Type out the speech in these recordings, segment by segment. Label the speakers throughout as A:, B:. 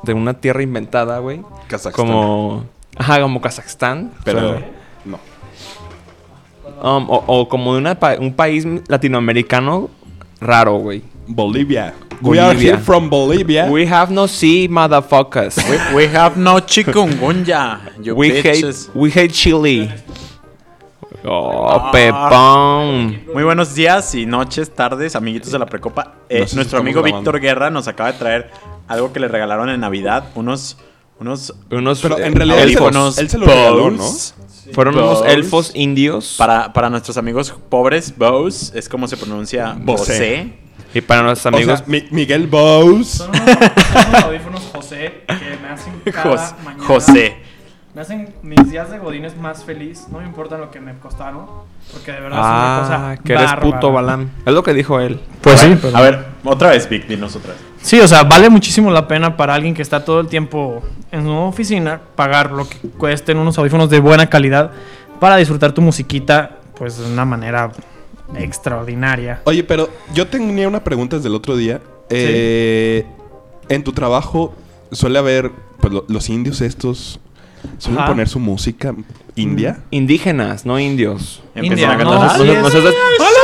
A: de una tierra inventada, güey.
B: Kazajstán.
A: Como Kazajstán.
B: Pero no.
A: O como de un país latinoamericano raro, güey.
B: Bolivia. We are here from Bolivia.
A: We have no sea, motherfuckers.
C: We have no chikungunya.
A: We hate Chile. Pepón.
C: Muy buenos días y noches, tardes, amiguitos de la Precopa.
B: No sé si
C: Nuestro
B: estamos
C: amigo
B: grabando.
C: Víctor Guerra nos acaba de traer algo que le regalaron en Navidad. Unos
B: Pero en realidad él se lo regaló, ¿no?
A: Fueron unos
C: Bose.
A: elfos indios.
C: Para nuestros amigos pobres, Bose es como se pronuncia Bose.
A: Y para nuestros amigos.
B: O sea, Miguel Bose.
D: Son unos audífonos José que me hacen cada mañana.
C: José.
D: Me hacen mis días de godines más feliz. No me importa lo que me costaron. Porque de verdad es una cosa
A: que eres
D: bárbara.
A: puto Balam. Es lo que dijo él.
D: Pues sí,
C: A ver, otra vez, Vic, dinos otra vez.
D: Sí, o sea, vale muchísimo la pena para alguien que está todo el tiempo en su oficina pagar lo que cuesten unos audífonos de buena calidad para disfrutar tu musiquita, pues de una manera extraordinaria.
B: Oye, pero yo tenía una pregunta desde el otro día. En tu trabajo suele haber pues, los indios estos. ¿Suelen
D: Ajá.
B: poner su música india?
A: Indígenas, no indios.
C: Empiezan a
D: India,
C: cantar.
D: no, sí
A: No seas-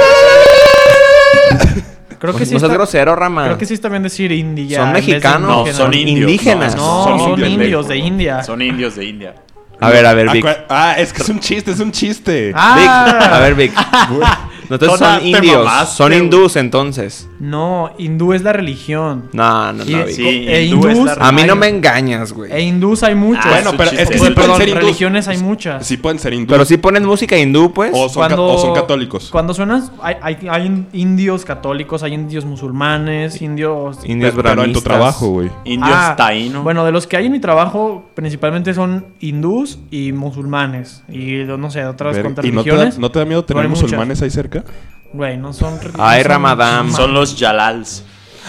D: Creo que sí
A: no seas
D: está,
A: grosero, Rama.
D: creo que sí está bien decir india.
A: Son
D: en vez de
A: mexicanos.
C: No,
D: indígena.
C: son indios.
A: Indígenas.
D: No, son indios de India.
C: Son indios de India.
A: A ver, Vic.
B: Es que es un chiste, es un chiste.
A: Vic,
D: Ah,
A: a ver, Vic. Entonces
C: Tona,
A: son
C: te
A: indios.
C: mamaste,
A: Son
C: güey.
A: hindús, entonces.
D: no, hindú es la religión.
A: No,
D: Y-
A: Vic.
C: Sí,
D: e
C: hindú es la
D: hindús-
A: A mí no
D: hay-
A: me engañas, güey.
D: E hindús hay muchos.
C: Ah,
B: Bueno,
C: es un
B: pero
C: chiste.
B: es que sí
D: Perdón,
B: pueden ser hindús.
D: religiones hay muchas.
B: Sí pueden ser hindús.
A: Pero si ponen música hindú, pues.
B: O son católicos.
D: Cuando suenas, hay indios católicos, hay indios musulmanes, indios...
A: Indios
B: Pero en tu
A: brahmistas.
B: trabajo, güey.
C: Indios taíno.
D: Bueno, de los que hay en mi trabajo, principalmente son hindús y musulmanes. Y no sé, otras cuantas
B: ¿Y
D: religiones.
B: no te da miedo tener
D: hay muchas.
B: musulmanes ahí cerca?
D: Güey, no son...
A: Ay,
D: no
A: Ramadán.
C: Son los Yalals.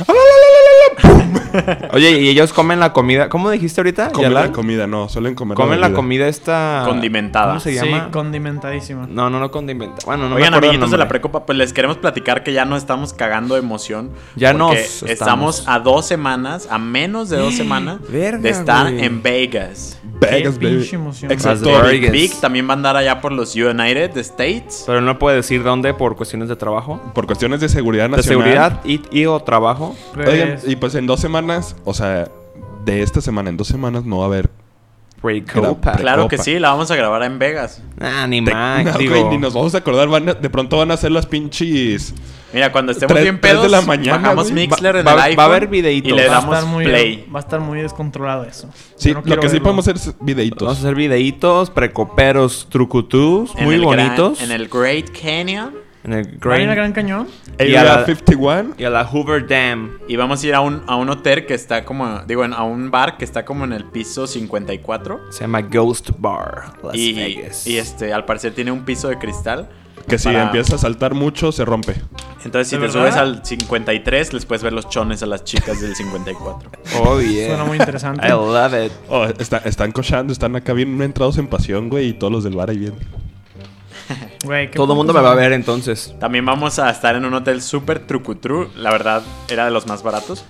A: Oye, y ellos comen la comida. ¿Cómo dijiste ahorita?
B: Comen
A: ¿Yalal?
B: la comida, no. Suelen comer
A: Comen la
B: bebida.
A: comida esta.
C: Condimentada.
A: ¿Cómo se
D: Sí,
A: llama?
D: condimentadísima.
A: No condimentada. Bueno, no
C: Oigan,
A: me acuerdo el
C: amiguitos de la
A: nombre.
C: Precopa, pues les queremos platicar que ya no estamos cagando de emoción.
A: Ya
C: porque
A: nos
C: estamos a 2 semanas, a menos de 2 semanas,
A: Verga,
C: de estar
A: güey.
C: en Vegas.
B: Vegas,
D: Qué
B: baby.
D: pinche emoción.
B: Excepto
A: Las
B: Vic.
A: Vegas.
C: Vic también va a andar allá por los United States.
A: Pero no puede decir dónde por cuestiones de trabajo.
B: Por cuestiones de seguridad
A: De
B: nacional.
A: seguridad y o trabajo.
D: Pues,
B: Oigan, y pues en 2 semanas, o sea, de esta semana, en 2 semanas no va a haber.
A: Precopa.
C: Claro que
B: Precopa.
C: sí, la vamos a grabar en Vegas.
A: Ni
B: No,
A: más.
B: güey,
A: Digo.
B: ni nos vamos a acordar. De pronto van a ser las pinches.
C: Mira, cuando estemos
B: 3
C: bien pedos,
B: de la mañana,
C: bajamos
B: güey.
C: Mixler en
A: Va-
C: el
A: va a
C: iPhone
A: haber videitos.
C: y le
D: va a
C: damos
D: estar muy,
C: play.
D: va a estar muy descontrolado eso.
B: Sí,
D: Yo no
B: lo
D: quiero
B: que sí
D: verlo.
B: podemos hacer es videitos.
A: Vamos a hacer videitos, precoperos, trucutús,
C: En
A: muy
C: el
A: bonitos.
C: en el Great Canyon.
A: En el
D: ¿Va a ir a
A: Grand.
D: Gran Cañón?
A: y a
B: Area
A: la-
B: 51.
A: Y a la Hoover Dam.
C: Y vamos a ir a un hotel que está como... Digo, a un bar que está como en el piso 54.
A: Se llama Ghost Bar, Las
C: Y
A: Vegas.
C: al parecer tiene un piso de cristal.
B: Que si
C: Para-
B: empieza a saltar mucho, se rompe.
C: Entonces, si
D: ¿De
C: te
D: verdad?
C: subes al 53, les puedes ver los chones a las chicas del 54.
A: Oh, yeah.
D: Suena muy interesante.
A: I love it.
B: Oh, están cochando, están acá bien entrados en pasión, güey, y todos los del bar ahí bien.
D: Güey, qué
A: Todo el mundo me
D: pocos
A: va a
D: son.
A: ver entonces.
C: También vamos a estar en un hotel súper trucutru. La verdad, era de los más baratos.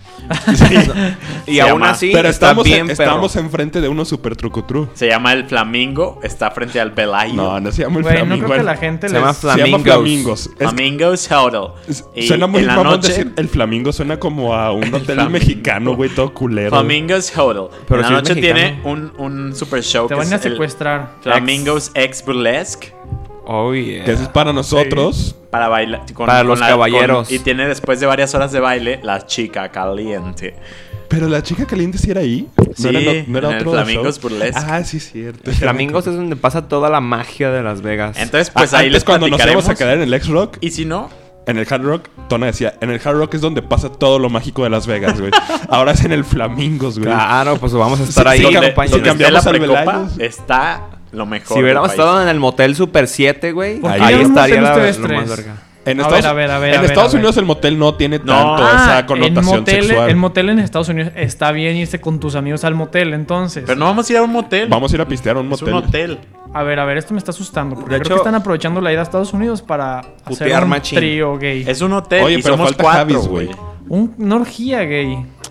A: Y
C: Se
A: aún
C: llama-
A: así,
B: Pero
A: está bien,
B: estamos enfrente de uno super trucutru.
C: Se llama El Flamingo. Está frente al Bellagio.
B: No se llama el
D: Güey, no
B: flamingo.
D: creo que la gente
A: Se llama
D: les...
B: Se llama
A: Flamingos.
B: Flamingos.
C: Flamingos Hotel. Y
B: Suena muy
C: en la
B: mamón
C: noche,
B: decir el flamingo, suena como a un hotel
C: Flamingo.
B: mexicano, güey, todo culero.
C: Flamingos Hotel.
A: Pero
C: en la
A: sí es
C: noche tiene
A: mexicano.
C: un super show
D: Te
C: que
D: van a
C: es el
D: secuestrar.
C: Flamingos X Burlesque.
A: Oh, yeah.
B: Que eso es para nosotros.
C: Para bailar.
A: Para los caballeros.
C: Y tiene después de varias horas de baile la chica caliente.
B: Pero la chica caliente sí era ahí.
C: Sí,
B: no era
C: en el
B: otro
C: Flamingos
B: show?
C: Burlesque.
B: Ah, sí, cierto.
A: Flamingos es donde pasa toda la magia de Las Vegas.
C: Entonces, pues ahí
B: Antes,
C: les
B: cuando nos
C: platicaremos.
B: íbamos a quedar en el X-Rock,
C: Y si no,
B: en el Hard Rock, Tona decía, en el Hard Rock es donde pasa todo lo mágico de Las Vegas, güey. Ahora es en el Flamingos, güey.
A: Claro, pues vamos a estar
B: Sí,
A: ahí,
B: sí,
C: donde,
A: compañeros.
C: donde esté la
B: cambiamos al
C: precopa,
B: Velayos.
C: está lo mejor.
A: Si hubiéramos
C: del país.
A: estado en el Motel Super 7, güey,
D: ¿Por
B: qué
A: ahí
D: ya no
A: estaría
D: hacen
A: la,
D: ustedes
A: lo más
D: tres?
A: verga.
B: En
D: A
B: Estados,
D: ver,
B: en Estados Unidos el motel no tiene tanto esa connotación
D: en motel,
B: sexual.
D: En motel en Estados Unidos está bien irse con tus amigos al motel, entonces.
C: Pero no vamos a ir a un motel.
B: Vamos a ir a pistear a un
C: es
B: motel.
C: un hotel.
D: A ver, esto me está asustando. Porque
A: De
D: creo
A: hecho-
D: que están aprovechando la ida a Estados Unidos para hacer
A: Putear
D: un
A: machín.
D: trío gay.
C: Es un hotel
B: Oye,
C: y
B: pero
C: somos
B: falta
C: 4,
B: Javis,
C: güey.
B: güey.
D: Una orgía gay.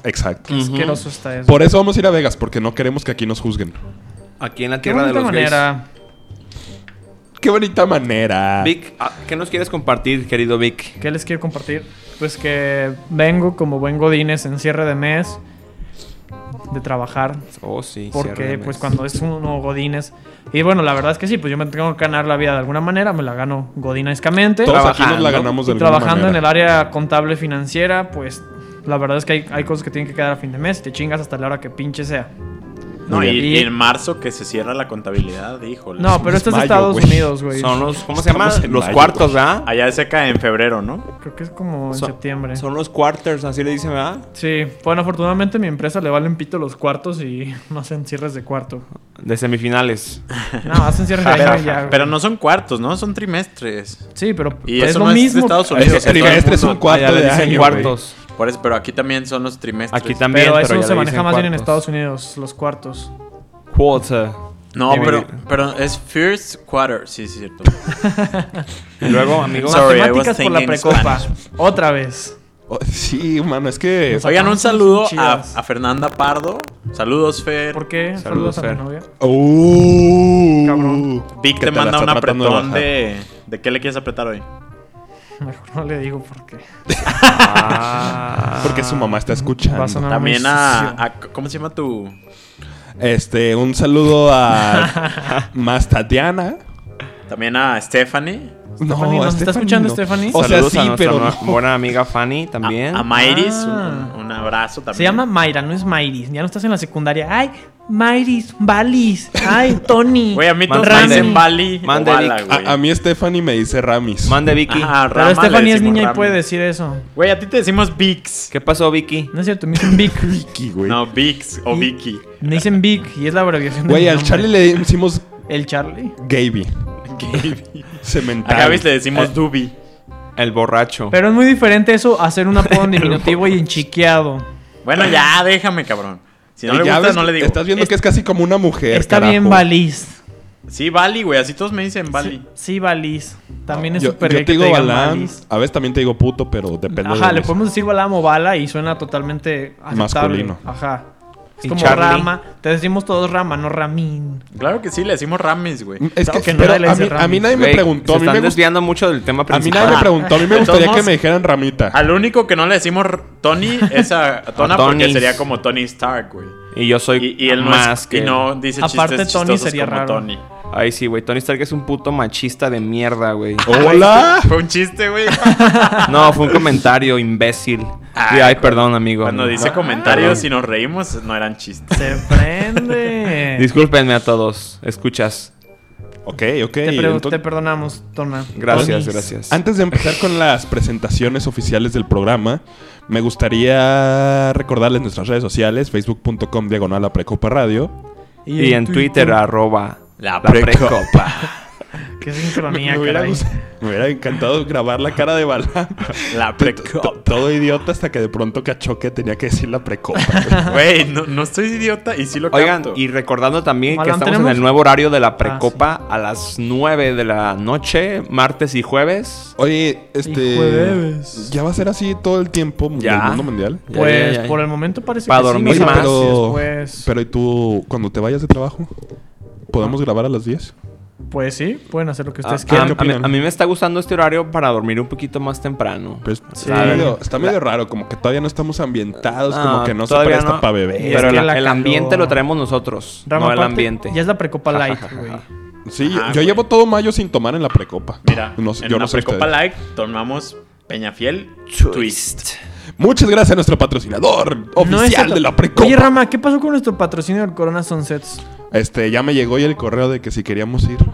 B: Exacto.
D: Qué asqueroso está eso.
B: Por eso vamos a ir a Vegas, porque no queremos que aquí nos juzguen.
A: Aquí en la
D: Qué
A: tierra de
D: bonita
A: los gays.
D: manera.
B: ¡Qué bonita manera!
A: Vic, ¿qué nos quieres compartir, querido Vic?
D: ¿Qué les quiero compartir? Pues que vengo como buen godines en cierre de mes de trabajar.
A: Oh, sí.
D: Porque
A: cierre de
D: pues
A: mes.
D: cuando es uno godines. Y bueno, la verdad es que sí, pues yo me tengo que ganar la vida de alguna manera. Me la gano godinescamente.
B: Todos aquí nos
A: trabajando.
B: la ganamos de
D: Y
B: alguna
D: trabajando en
B: manera.
D: el área contable financiera, pues la verdad es que hay cosas que tienen que quedar a fin de mes. Y te chingas hasta la hora que pinche sea.
C: No,
B: Muy
C: y,
D: bien.
C: y en marzo que se cierra la contabilidad, híjole.
D: No, pero esto es
B: mayo,
D: Estados
B: güey.
D: Unidos, güey.
A: Son los... ¿Cómo se llama?
B: Estamos en
A: Los
B: mayo,
A: cuartos,
B: güey.
A: ¿verdad?
C: Allá se cae en febrero, ¿no?
D: Creo que es como en
A: Son-
D: septiembre.
A: Son los quarters, así le dicen, ¿verdad?
D: Sí, bueno, afortunadamente a mi empresa le valen pito los cuartos y no hacen cierres de cuarto.
A: De semifinales.
D: No, hacen cierres de año y ya.
C: Pero no son cuartos, ¿no? Son trimestres.
D: Sí, pero
C: Y
D: es
C: eso
D: lo
C: no es de
D: mismo.
C: Estados Unidos.
B: Es trimestre, es un cuarto
A: Allá le
B: de
A: dicen
B: año,
A: cuartos.
C: Por eso, pero aquí también son los trimestres.
A: Aquí también,
D: Pero
A: pero
D: eso
A: ya
D: se
A: le
D: maneja
A: dicen
D: más bien en
A: cuartos.
D: Estados Unidos, los cuartos.
A: Quarter.
C: No,
A: Dime,
C: pero es first quarter. Sí, sí, cierto.
A: Y luego, amigo...
C: Sorry, I
D: Matemáticas
C: was
D: por la
C: thinking
D: precopa.
C: Spanish.
D: Otra vez.
B: Oh, sí, mano, es que...
D: Nos
C: Oigan, un
D: sacamos
C: saludo
D: chidas.
C: a Fernanda Pardo. Saludos, Fer.
D: ¿Por qué?
A: Saludos,
D: Saludos a mi
A: Fer.
D: novia. Cabrón.
C: Vic
B: Que
C: te
B: te la
C: manda
B: está
C: un
B: tratando de
C: apretón
B: bajar.
C: de qué le quieres apretar hoy.
D: Mejor no le digo por qué.
B: Porque su mamá está escuchando.
D: Va a sonar
C: También
D: muy
C: a ¿cómo se llama tu?
B: Un saludo a más Tatiana.
C: También a Stephanie.
D: Stephanie, ¿nos está escuchando Stephanie?
B: O sea,
A: Saludos
B: sí,
A: a nuestra
B: pero no.
A: buena amiga Fanny también.
C: A Mayris,
D: Ah.
C: un abrazo también.
D: Se llama Mayra, no es Mayris. Ya no estás en la secundaria. Ay, Mayris, Balis. Ay, Tony.
C: Güey, a mí todos
A: Mande-
C: me dicen Bali o
A: Mande
C: Bala,
A: Vic.
C: güey.
B: A mí Stephanie me dice Ramis.
A: Mande Vicky.
C: Ajá,
D: Pero
C: Rama le
D: Stephanie es
C: decimos
D: niña y
C: Rami.
D: puede decir eso.
C: Güey, a ti te decimos Vix.
A: ¿Qué pasó, Vicky?
D: No es cierto, me dicen Vic.
B: Vicky, güey.
C: No, Vix o
D: Y-
C: Vicky.
D: Me dicen Vic y es la abreviación de
B: Güey,
D: mi
B: al
D: nombre.
B: Charlie le decimos
D: El Charlie.
B: Gaby.
C: Gaby.
B: Cemental.
C: A Gaby le decimos Dubi.
A: El borracho.
D: Pero es muy diferente eso a hacer un apodo en diminutivo y enchiqueado.
C: Bueno, ya, déjame, cabrón. Si no le
B: Ya
C: gusta,
B: ves,
C: no le digo.
B: Estás viendo que es casi como una mujer,
D: Está
B: carajo.
D: bien Balis.
C: Sí, Bali, güey. Así todos me dicen Bali.
D: Sí, Balis. También es
B: Yo
D: súper
B: te
D: gay que
B: digo
D: te digan
B: Balán.
D: Balis.
B: A veces también te digo puto, pero depende
D: Ajá,
B: de
D: le
B: los-
D: podemos decir Balam o Bala y suena totalmente aceptable.
B: Masculino.
D: Ajá. Es
A: ¿Y
D: como
A: Charlie?
D: Rama. Te decimos todos Rama, no Ramín.
C: Claro que sí, le decimos Ramis, güey.
B: Es
D: Claro
B: que,
D: que no
B: pero
D: le
B: a
D: dice
B: mí
D: Ramis.
B: nadie me
A: Güey,
B: preguntó.
A: se
B: A mí
A: están
B: me gust-
A: desviando mucho del tema
B: a mí
A: principal.
B: nadie me preguntó. A mí me
C: De todos
B: gustaría que
C: modos-
B: me dijeran Ramita.
C: Al único que no le decimos Tony es a Tona
A: A
C: porque
A: Tony.
C: sería como Tony Stark, güey.
A: Y yo soy
C: Y él no
A: más
C: es,
A: que...
C: y no dice
D: Aparte,
C: chistes
D: Tony
C: chistosos
D: sería
C: como
D: raro.
C: Tony.
A: Ay, sí, güey. Tony Stark es un puto machista de mierda, güey.
B: ¡Hola!
C: Fue un chiste, güey.
A: No, fue un comentario imbécil. Ay, perdón, amigo.
C: Cuando dice comentarios y nos reímos, no eran chistes.
D: Se prende.
A: Discúlpenme a todos. Escuchas.
B: Ok.
D: Te
B: entonces-
D: perdonamos, Tona.
A: Gracias,
D: Tonis.
A: gracias.
B: Antes de empezar con las presentaciones oficiales del programa, me gustaría recordarles nuestras redes sociales, facebook.com/Aprecopa Radio.
A: Y en Twitter,
C: La
A: @Precopa.
D: Qué sincronía,
B: Me hubiera
D: caray.
B: me hubiera encantado grabar la cara de Balán.
C: La precopa.
B: Todo idiota hasta que de pronto cachó que tenía que decir la precopa.
C: Güey, no estoy idiota y sí lo
A: Oigan,
C: capto.
A: y recordando también que
D: Balán,
A: estamos
D: ¿tenemos?
A: en el nuevo horario de la Precopa a las 9 de la noche, martes y jueves.
B: Oye,
D: Y jueves.
B: ¿ya va a ser así todo el tiempo
A: Ya.
B: del mundo mundial?
A: Ya,
D: Pues
A: ya, ya.
D: por el momento parece
A: Para
D: que
A: dormir
D: sí. No
A: más.
D: sabemos si
B: Pero,
D: después-
B: pero ¿y tú, cuando te vayas de trabajo? ¿Podemos grabar a las 10?
D: Pues sí, pueden hacer lo que
A: A,
D: ustedes
A: a-
D: quieran.
B: ¿qué opinan?
A: a mí me está gustando este horario para dormir un poquito más temprano.
B: Pues
D: Sí.
B: está medio raro, como que todavía no estamos ambientados, como que no se
A: todavía
B: presta
A: no.
B: para beber.
D: Es
A: Pero
D: que
A: el
D: la
A: ambiente
D: calor.
A: lo traemos nosotros,
D: Rama,
A: no el
D: aparte,
A: ambiente.
D: Ya es la Precopa Light, güey.
B: Sí,
C: Ajá,
B: yo
C: güey.
B: llevo todo mayo sin tomar en la precopa.
C: Mira,
B: No sé-
C: en
B: yo
C: la
B: no sé
C: precopa
B: ustedes.
C: light tomamos Peñafiel Twist.
B: Muchas gracias a nuestro patrocinador
D: No es
B: oficial
D: cierto.
B: de la precopa.
D: Oye, Rama, ¿qué pasó con nuestro patrocinio del Corona Sunsets?
B: Ya me llegó hoy el correo de que si queríamos ir.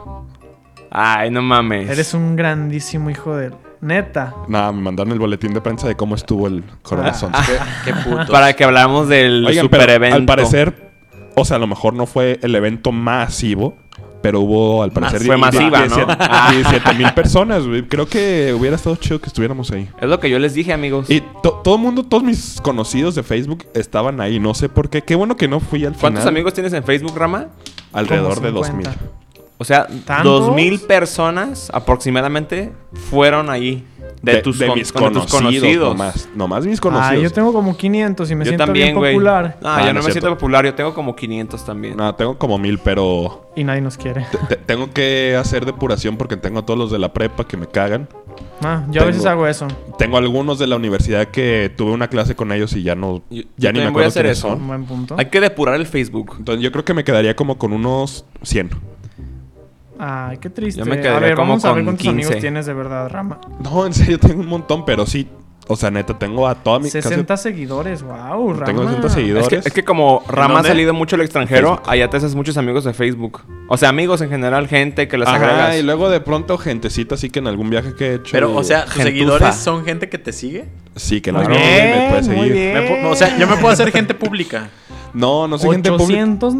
A: Ay, no mames.
D: Eres un grandísimo hijo de... Neta.
B: Nada, me mandaron el boletín de prensa de cómo estuvo el Corona Sunset.
C: Qué puto.
A: Para que habláramos del
B: Oigan,
A: super
B: pero
A: evento.
B: al parecer, o sea, a lo mejor no fue el evento masivo, pero hubo al parecer
A: Fue masiva, ¿no?
B: 17,000 personas, güey. Creo que hubiera estado chido que estuviéramos ahí.
A: Es lo que yo les dije, amigos.
B: Y todo el mundo, todos mis conocidos de Facebook estaban ahí. No sé por qué. Qué bueno que no fui al final.
A: ¿Cuántos amigos tienes en Facebook, Rama?
B: Alrededor
D: Como
B: de
D: 50.
B: 2,000.
A: O sea,
D: ¿Tantos?
A: 2,000 personas aproximadamente fueron allí. De mis conocidos.
B: Nomás mis conocidos.
D: Yo tengo como 500 y me
A: Yo
D: siento
A: también,
D: bien
A: güey.
D: popular.
A: No, yo
B: no
A: no
B: es
A: me
B: cierto.
A: siento popular. Yo tengo como 500 también.
B: No, tengo como 1000, pero
D: Y nadie nos quiere.
B: tengo que hacer depuración porque tengo a todos los de la prepa que me cagan.
D: Yo a veces
B: Tengo-
D: hago eso.
B: Tengo algunos de la universidad que tuve una clase con ellos y ya no...
A: Yo
B: ya ni me
A: también voy a
B: acuerdo
A: hacer
B: quiénes
A: eso.
B: son.
D: Un buen punto.
A: Hay que depurar el Facebook.
B: Entonces yo creo que me quedaría como con unos 100.
D: Ay, qué triste.
A: Yo me
D: A
A: quedaría
D: ver,
A: como
D: vamos a ver
A: con
D: cuántos
A: 15.
D: amigos tienes de verdad, Rama.
B: No, en serio, tengo un montón, pero sí. O sea, neta, tengo a toda mi...
D: 60 seguidores, wow, Rama.
B: Tengo 60 seguidores.
A: Es que como Rama ha
C: dónde?
A: salido mucho al extranjero,
B: Facebook.
A: allá te haces muchos amigos de Facebook. O sea, amigos en general, gente que les
B: Ajá,
A: agregas.
B: y luego de pronto gentecita así que en algún viaje que he hecho...
C: Pero, o sea, ¿tus
A: Gentuza.
C: seguidores son gente que te sigue?
B: Sí, que
D: Muy
B: no me puede
D: bien,
B: seguir.
D: muy bien.
C: O sea, yo me puedo hacer gente pública.
B: No, no soy gente pública.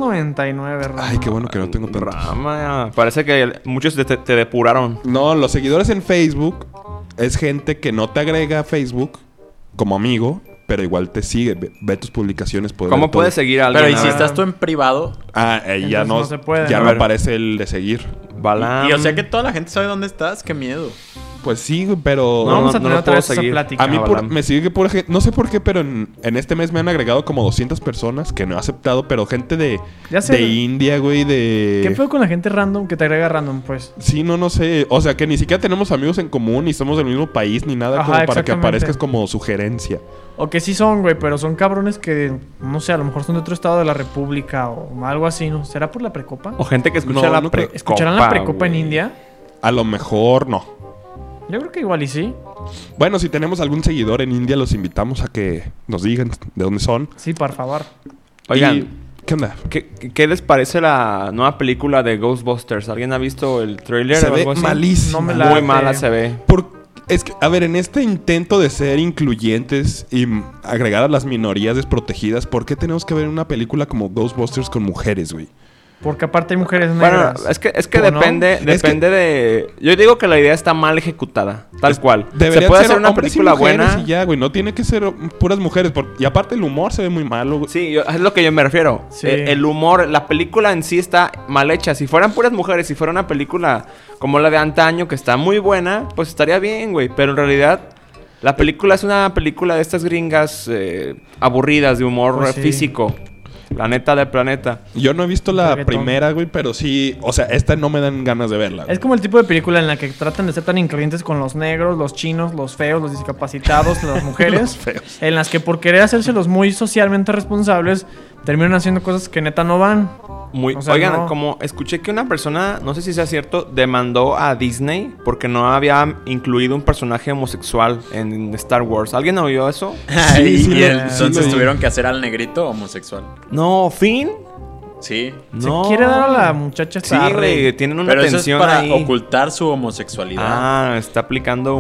D: 899, Rama.
B: Ay, qué bueno que no tengo tantos.
A: Rama, parece que muchos te depuraron.
B: No, los seguidores en Facebook es gente que no te agrega a Facebook como amigo, pero igual te sigue. Ve tus publicaciones. Puede
A: ¿Cómo
B: ver todo.
A: puedes seguir a alguien?
C: Pero, ¿y
A: A
C: si
A: ver.
C: estás tú en privado?
B: Ah, ahí ya
D: Entonces
B: no,
D: no se puede.
B: ya
A: A
B: no
A: ver.
B: aparece el de seguir.
A: Balam.
C: Y o sea que toda la gente sabe dónde estás. Qué miedo.
B: Pues sí, güey, pero...
D: No, vamos a
A: no
D: tener
A: lo
D: otra
A: puedo
D: vez esa
A: seguir.
D: plática.
B: A mí
A: Balam.
B: me sigue pura gente... No sé por qué, pero en este mes me han agregado como 200 personas que no he aceptado, pero gente de
D: Ya sé.
B: de India, güey, de...
D: ¿Qué feo con la gente random que te agrega random, pues?
B: Sí, no sé. O sea, que ni siquiera tenemos amigos en común, ni somos del mismo país, ni nada
D: Ajá,
B: como para que
D: exactamente.
B: aparezcas como sugerencia.
D: O que sí son, güey, pero son cabrones que, no sé, a lo mejor son de otro estado de la república o algo así, ¿no? ¿Será por la precopa?
A: O gente que escucha
B: No,
A: la
B: no creo.
A: precopa.
D: ¿Escucharán la precopa en
A: güey.
D: India?
B: A lo mejor no.
D: Yo creo que igual y sí.
B: Bueno, si tenemos algún seguidor en India, los invitamos a que nos digan de dónde son.
D: Sí, por favor.
A: Oigan,
B: Y- ¿qué onda?
A: ¿qué les parece la nueva película de Ghostbusters? ¿Alguien ha visto el trailer
B: Se
A: o
B: ve
A: algo así?
B: malísimo.
D: No me
A: Muy
D: late.
A: mala se ve.
B: Es que, a ver, en este intento de ser incluyentes y agregar a las minorías desprotegidas, ¿por qué tenemos que ver una película como Ghostbusters con mujeres, güey?
D: Porque aparte hay mujeres
A: Bueno,
D: negras.
A: es que
D: ¿O no?
A: depende de... Yo digo que la idea está mal ejecutada, tal cual. Se
B: Deberían
A: puede
B: ser
A: hacer una
B: hombres y
A: película
B: mujeres
A: buena.
B: y ya, güey. No tiene que ser puras mujeres. Y aparte el humor se ve muy malo, güey.
A: Sí, es lo que yo me refiero.
D: Sí.
A: El humor, la película en sí está mal hecha. Si fueran puras mujeres, si fuera una película como la de antaño, que está muy buena, pues estaría bien, güey. Pero en realidad, la película es una película de estas gringas aburridas, de humor
D: Pues sí.
A: físico. La neta del planeta.
B: Yo no he visto la
D: Reggaetón.
B: primera, güey, pero sí... O sea, esta no me dan ganas de verla, güey.
D: Es como el tipo de película en la que tratan de ser tan incluyentes con los negros, los chinos, los feos, los discapacitados, las mujeres.
B: Los feos.
D: En las que por querer hacérselos muy socialmente responsables, terminan haciendo cosas que neta no van. O sea,
A: Oigan,
D: no.
A: como escuché que una persona, no sé si sea cierto, demandó a Disney porque no había incluido un personaje homosexual en Star Wars. ¿Alguien oyó eso?
B: Sí, sí
C: y
B: lo-
C: entonces
B: sí lo-
C: tuvieron que hacer al negrito homosexual.
A: No, Finn.
C: Sí.
A: No.
D: Se quiere dar a la muchacha
A: Sí,
D: esta
A: güey,
D: rey.
A: tienen una
C: Pero eso es
A: tensión
C: para
A: ahí.
C: ocultar su homosexualidad.
A: Ah, está aplicando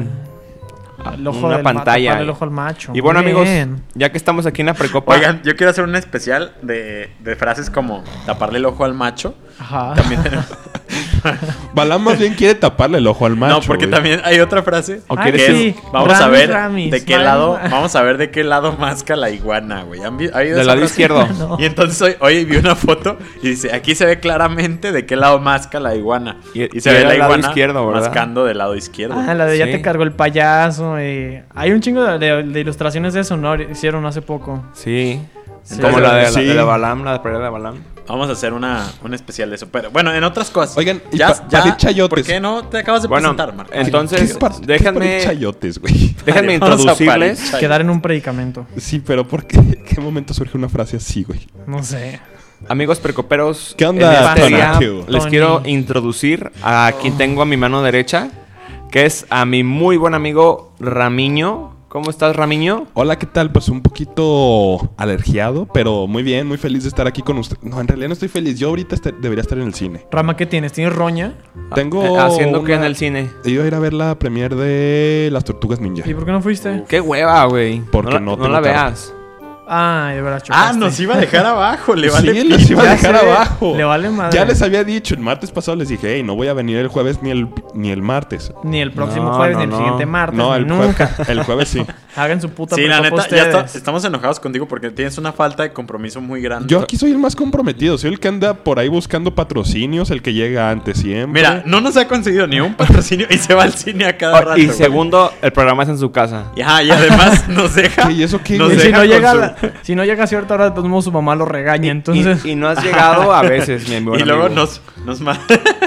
D: El ojo
A: una
D: del
A: pantalla.
D: taparle el ojo al macho.
A: Y bueno,
D: Muy
A: amigos,
D: bien.
A: ya que estamos aquí en la precopa.
C: Oigan, yo quiero hacer un especial de frases como taparle el ojo al macho.
D: Ajá.
C: También tenemos...
B: Balam más bien quiere taparle el ojo al macho,
C: No, porque
B: güey.
C: también hay otra frase.
A: ¿O
C: que
A: quieres-
C: es,
D: sí,
C: vamos a
D: Ramis,
C: ver
D: Ramis,
C: de qué
D: Ramis.
C: lado, vamos a ver de qué lado masca la iguana, güey. ¿Han oído
A: Del
C: esa
A: lado
C: frase?
A: izquierdo.
D: No.
C: Y entonces hoy vi una foto y dice, aquí se ve claramente de qué lado masca la iguana.
A: Y
C: se
A: era
C: ve la
A: del lado
C: iguana
A: izquierdo, ¿verdad?
C: mascando del lado izquierdo.
D: Ah, la de ya
A: Sí.
D: te cargó el payaso. Hay un chingo de ilustraciones de eso, ¿no? Hicieron hace poco.
A: Sí.
D: Sí.
A: Como la de,
B: Sí.
A: la de Balam, la de Pereira de Balam.
C: Vamos a hacer un especial de eso. Pero bueno, en otras cosas.
B: Oigan, y
C: ya,
B: para ir chayotes.
C: ¿por qué no te acabas de
A: Bueno,
C: presentar, Marco?
A: entonces,
B: ¿Qué es parir
A: déjenme
B: chayotes, güey?
A: déjenme
C: Vamos a
A: introducirles.
C: parir.
D: Quedar en un predicamento.
B: Sí, pero ¿por qué? ¿En qué momento surge una frase así, güey?
D: No sé.
A: Amigos precoperos,
B: ¿Qué onda,
A: en este día
B: Tonatiuh?
A: les
D: Tony?
A: quiero introducir a quien tengo a mi mano derecha, que es a mi muy buen amigo Ramiño. ¿Cómo estás, Ramiño?
B: Hola, ¿qué tal? Pues un poquito alergiado, pero muy bien, muy feliz de estar aquí con usted. No, en realidad no estoy feliz. Yo ahorita debería estar en el cine.
D: Rama, ¿qué tienes? ¿Tienes roña?
B: Tengo
A: ¿Haciendo qué en
B: una-
A: el cine?
B: Iba a ir a ver la premiere de Las Tortugas Ninja.
D: ¿Y por qué no fuiste?
A: Qué hueva, güey.
B: Porque
A: no
B: no
A: la
B: tengo carro.
A: veas.
D: Ay, de verdad,
C: Ah,
D: chocaste.
C: nos iba a dejar abajo. Le vale.
B: Sí, les iba a
D: Ya
B: dejar
D: sé,
B: abajo.
D: le vale madre.
B: Ya les había dicho, el martes pasado les dije, hey, no voy a venir el jueves ni el martes.
D: Ni el próximo
A: No,
D: jueves,
A: no,
D: ni el
A: no.
D: siguiente martes,
B: No,
D: ni
B: el
D: nunca.
B: el jueves sí.
D: Hagan su puta
C: Sí, la
D: precopa
C: neta, ya
D: ustedes.
C: estamos enojados contigo porque tienes una falta de compromiso muy grande.
B: Yo aquí soy el más comprometido, soy el que anda por ahí buscando patrocinios, el que llega antes siempre.
C: Mira, no nos ha conseguido ni un patrocinio y se va al cine a cada rato.
A: Y
C: güey.
A: segundo, el programa es en su casa.
C: Y además nos deja.
B: ¿Qué? ¿Y eso qué,
C: nos
B: güey?
D: Y si
C: deja
D: no,
C: con
D: llega
C: su-
D: si no llega a cierta hora, pues su mamá lo regaña. Entonces,
A: Y no has llegado a veces, mi amigo.
C: Y luego nos manda.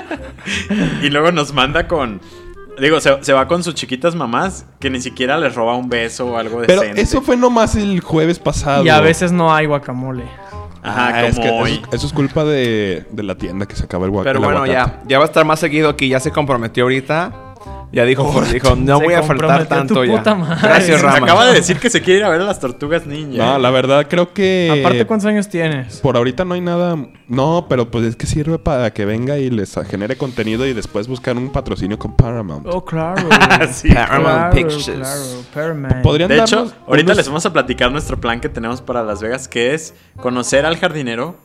C: Y luego nos manda con. Digo, se va con sus chiquitas mamás que ni siquiera les roba un beso o algo
B: Pero
C: decente.
B: eso fue nomás el jueves pasado.
D: y a veces no hay guacamole.
C: Ajá,
B: Es
C: como
B: que
C: hoy.
B: eso es culpa de la tienda que se acaba el
A: Pero bueno,
B: aguacate.
A: ya va a estar más seguido aquí. Ya se comprometió ahorita. Ya dijo, no
D: Se
A: voy a faltar
D: comprometió
A: tanto
D: tu
A: ya.
D: puta madre.
A: Gracias,
C: Se
A: Rama.
C: acaba de decir que se quiere ir a ver a las tortugas ninja.
B: No, la verdad creo que...
D: Aparte, ¿cuántos años tienes?
B: Por ahorita no hay nada... No, pero pues es que sirve para que venga y les genere contenido y después buscar un patrocinio con Paramount.
D: Oh, claro.
C: Sí.
A: Paramount Pictures.
D: Claro, Paramount.
B: Podrían
C: De hecho,
B: darnos
C: ahorita
B: unos-
C: les vamos a platicar nuestro plan que tenemos para Las Vegas, que es conocer al jardinero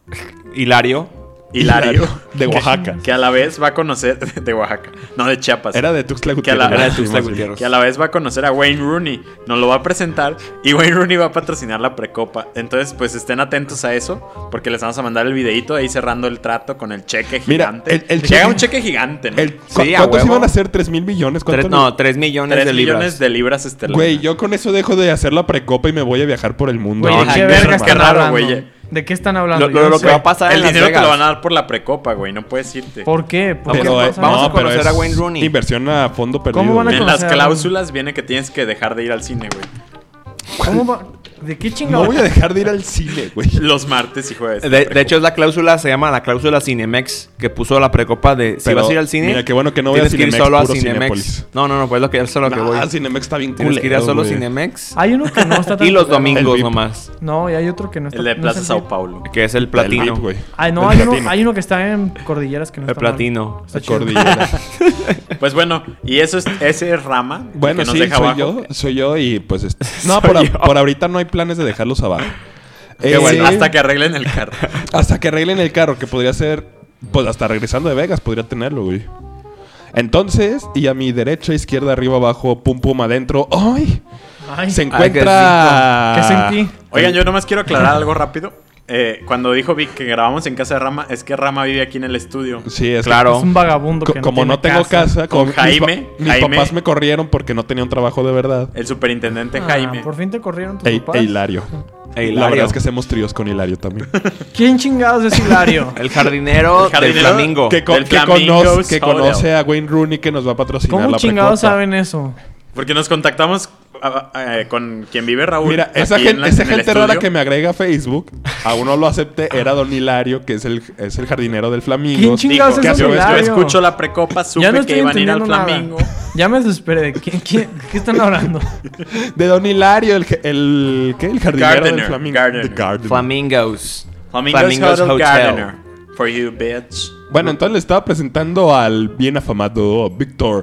A: Hilario.
C: Hilario.
B: De Oaxaca.
C: Que a la vez va a conocer... De Oaxaca. No, de Chiapas.
B: Era de Tuxtla
C: Que a la-
B: Gutiérrez.
C: era de
A: Tuxtla
B: Sí,
A: Gutiérrez.
C: Que a la vez va a conocer a Wayne Rooney. Nos lo va a presentar. Y Wayne Rooney va a patrocinar la precopa. Entonces, pues estén atentos a eso. Porque les vamos a mandar el videito ahí cerrando el trato con el cheque
B: Mira,
C: gigante.
B: el
C: que
B: cheque-
C: haga un cheque gigante, ¿no?
A: Sí, a
B: ¿Cuántos
A: huevo.
B: iban a ser? ¿3,000 millones? ¿Cuánto
A: 3 millones
C: 3
A: de libras.
C: millones de libras esterlinas.
B: Güey, yo con eso dejo de hacer la precopa y me voy a viajar por el mundo.
D: Güey,
A: No,
D: ¿de qué
A: chingue
D: verga
A: su
D: están
C: madre. Qué raro,
D: hablando?
C: güey.
D: ¿De qué están hablando?
A: Lo
D: Yo no
A: que
D: sé.
A: va a pasar
C: El
A: en Las
C: dinero te lo
A: Vegas.
C: van a dar por la precopa, güey. No puedes irte.
D: ¿Por qué? ¿Por qué?
B: Pero,
A: vamos a
B: pero
A: conocer
B: es
A: a Wayne Rooney.
B: Inversión a fondo perdido.
D: ¿Cómo van a
B: güey.
C: En las
D: conocer a-
C: cláusulas viene que tienes que dejar de ir al cine, güey.
D: ¿Cómo va? ¿De qué
B: No
D: chingados?
B: voy a dejar de ir al cine, güey.
C: Los martes y jueves.
A: De hecho, es la cláusula, se llama la cláusula Cinemex, que puso la precopa de si
B: Pero,
A: vas a ir al cine.
B: mira, qué bueno que no voy a
A: tienes que ir
B: Cinemex,
A: solo a
B: puro
A: Cinemex.
B: Cinépolis.
A: No, pues es lo que voy.
B: Cinemex está bien
A: Tienes que ir a
B: culero,
A: solo
B: güey.
A: Cinemex.
D: Hay uno que no está tan
A: Y los
D: culero.
B: El
A: domingos
B: VIP.
A: nomás,
D: No, y hay otro que no está
C: El de
D: no
C: Plaza
D: es
C: Sao
D: VIP.
C: Paulo.
A: que es el
B: El
A: platino.
B: VIP, güey.
D: Ay, no,
B: El
D: hay
B: platino.
D: uno que está en Cordilleras que no
A: El
D: está mal.
A: platino.
D: Está
B: La
D: chido.
B: cordillera.
C: Pues bueno, y ese es Rama.
B: Bueno,
C: que nos
B: sí,
C: deja abajo.
B: soy yo y pues... No,
A: Soy yo.
B: por ahorita no hay planes de dejarlos abajo.
A: Qué bueno.
C: Hasta que arreglen el carro.
B: Hasta que arreglen el carro, que podría ser... Pues hasta regresando de Vegas podría tenerlo, güey. Entonces, y a mi derecha, izquierda, arriba, abajo, pum, pum, adentro. ¡Ay!
D: Ay,
B: Se
A: qué
B: encuentra...
D: ¿qué sentí?
C: Oigan, yo nomás quiero aclarar algo rápido. Cuando dijo Vic que grabamos en casa de Rama, es que Rama vive aquí en el estudio.
B: Sí, es
A: Claro.
D: Es un vagabundo que
B: como no
D: tiene
B: tengo casa,
C: Con
B: mis
C: Jaime,
B: mis
C: Jaime.
B: papás me corrieron porque no tenía un trabajo de verdad.
C: El superintendente
D: Ah,
C: Jaime.
D: por fin te corrieron tus
B: E
D: papás.
B: Hilario.
A: E
B: La
A: Hilario.
B: verdad es que hacemos tríos con Hilario también.
D: ¿Quién chingados es Hilario?
A: El jardinero,
C: El jardinero
A: del Flamingo.
B: que
C: Del Flamingos
B: conoce a Wayne Rooney que nos va a patrocinar
D: ¿Cómo
B: la
D: chingados
B: precopa.
D: saben eso?
C: Porque nos contactamos con quien vive Raúl.
B: Mira, esa
C: aquí
B: gente,
C: en el
B: gente
C: estudio.
B: rara que me agrega a Facebook, aún no lo acepté, era Don Hilario, que es el jardinero del Flamingo.
D: ¿Quién chingados
C: Dijo,
D: es
C: que
D: Don
C: yo
D: Hilario?
C: escucho la precopa, supe
D: Ya no
C: que
D: estoy
C: iban a ir al
D: entendiendo nada.
C: Flamingo.
D: Ya me desesperé. ¿Qué están hablando?
B: De Don Hilario, el jardinero
C: Gardener,
B: del Flamingo.
C: gardener.
B: The Gardener.
A: Flamingos.
C: Flamingos Hotel Gardener. For you, bitch.
B: Bueno, entonces le estaba presentando al bien afamado Víctor.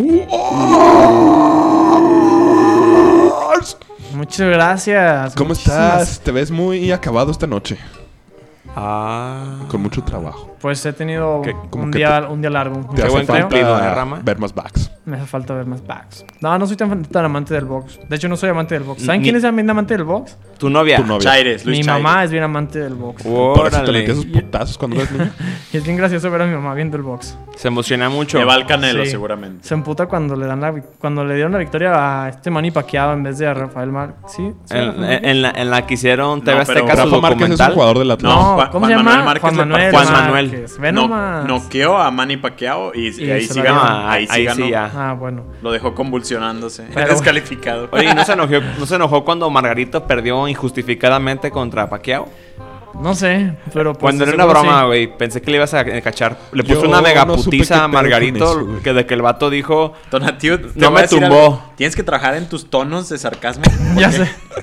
D: Muchas gracias.
B: ¿Cómo
D: muchísimas-
B: estás? Te ves muy acabado esta noche.
A: Ah.
B: Con mucho trabajo.
D: Pues he tenido
B: como
D: un
B: que
D: día largo.
B: Te
A: Qué
B: hace
A: buen
B: falta
A: cumplido, ¿eh, Rama?
B: ver más backs.
D: Me hace falta ver más backs. No soy tan amante del box. De hecho, no soy amante del box. ¿Saben
A: Ni-
D: quién es bien amante del box?
A: Tu novia.
B: Tu novia.
C: Chaires, Luis
D: Mi
C: Chaires.
D: mamá es bien amante del box.
B: Por eso te
A: Órale.
B: metí esos putazos cuando eres niño.
D: Y es bien gracioso ver a mi mamá viendo el box.
A: Se emociona mucho.
C: Le va al Canelo,
D: Sí.
C: seguramente.
D: Se emputa cuando le dieron la victoria a este Manny Pacquiao en vez de a Rafael Mar. ¿Sí? ¿Sí?
A: En la que hicieron TV
C: No, pero
A: Azteca su
B: Rafa Márquez es un
A: documental.
B: jugador del Atlas.
C: No,
D: No,
C: Juan-
D: ¿cómo
C: Juan
D: se llama?
C: Manuel Márquez
D: Juan
C: le
D: Manuel.
A: Juan Manuel.
D: Márquez. Ve
C: No,
D: nomás.
C: noqueó a Manny Pacquiao y
D: Y
C: ahí
D: se
C: sí
D: la
C: ganó.
D: ganó.
C: Ahí sí
A: Ahí
C: ganó.
A: sí ya.
D: Ah, bueno.
C: Lo dejó convulsionándose.
D: Pero-
C: Descalificado.
A: Oye, ¿y no se enojó cuando Margarito perdió injustificadamente contra Pacquiao?
D: No sé, pero pues.
A: Cuando era una
D: seguro
A: broma,
D: sí.
A: güey. Pensé que le ibas a cachar. Le
B: Yo
A: puso una mega
B: no supe qué
A: putiza
B: pedo
A: a Margarito.
B: con eso, güey.
A: Que de que el vato dijo.
C: Tonatiu, te
A: No
C: voy
A: me
C: a decir
A: tumbó.
C: algo. Tienes que trabajar en tus tonos de sarcasmo.
D: Ya
C: porque
D: sé.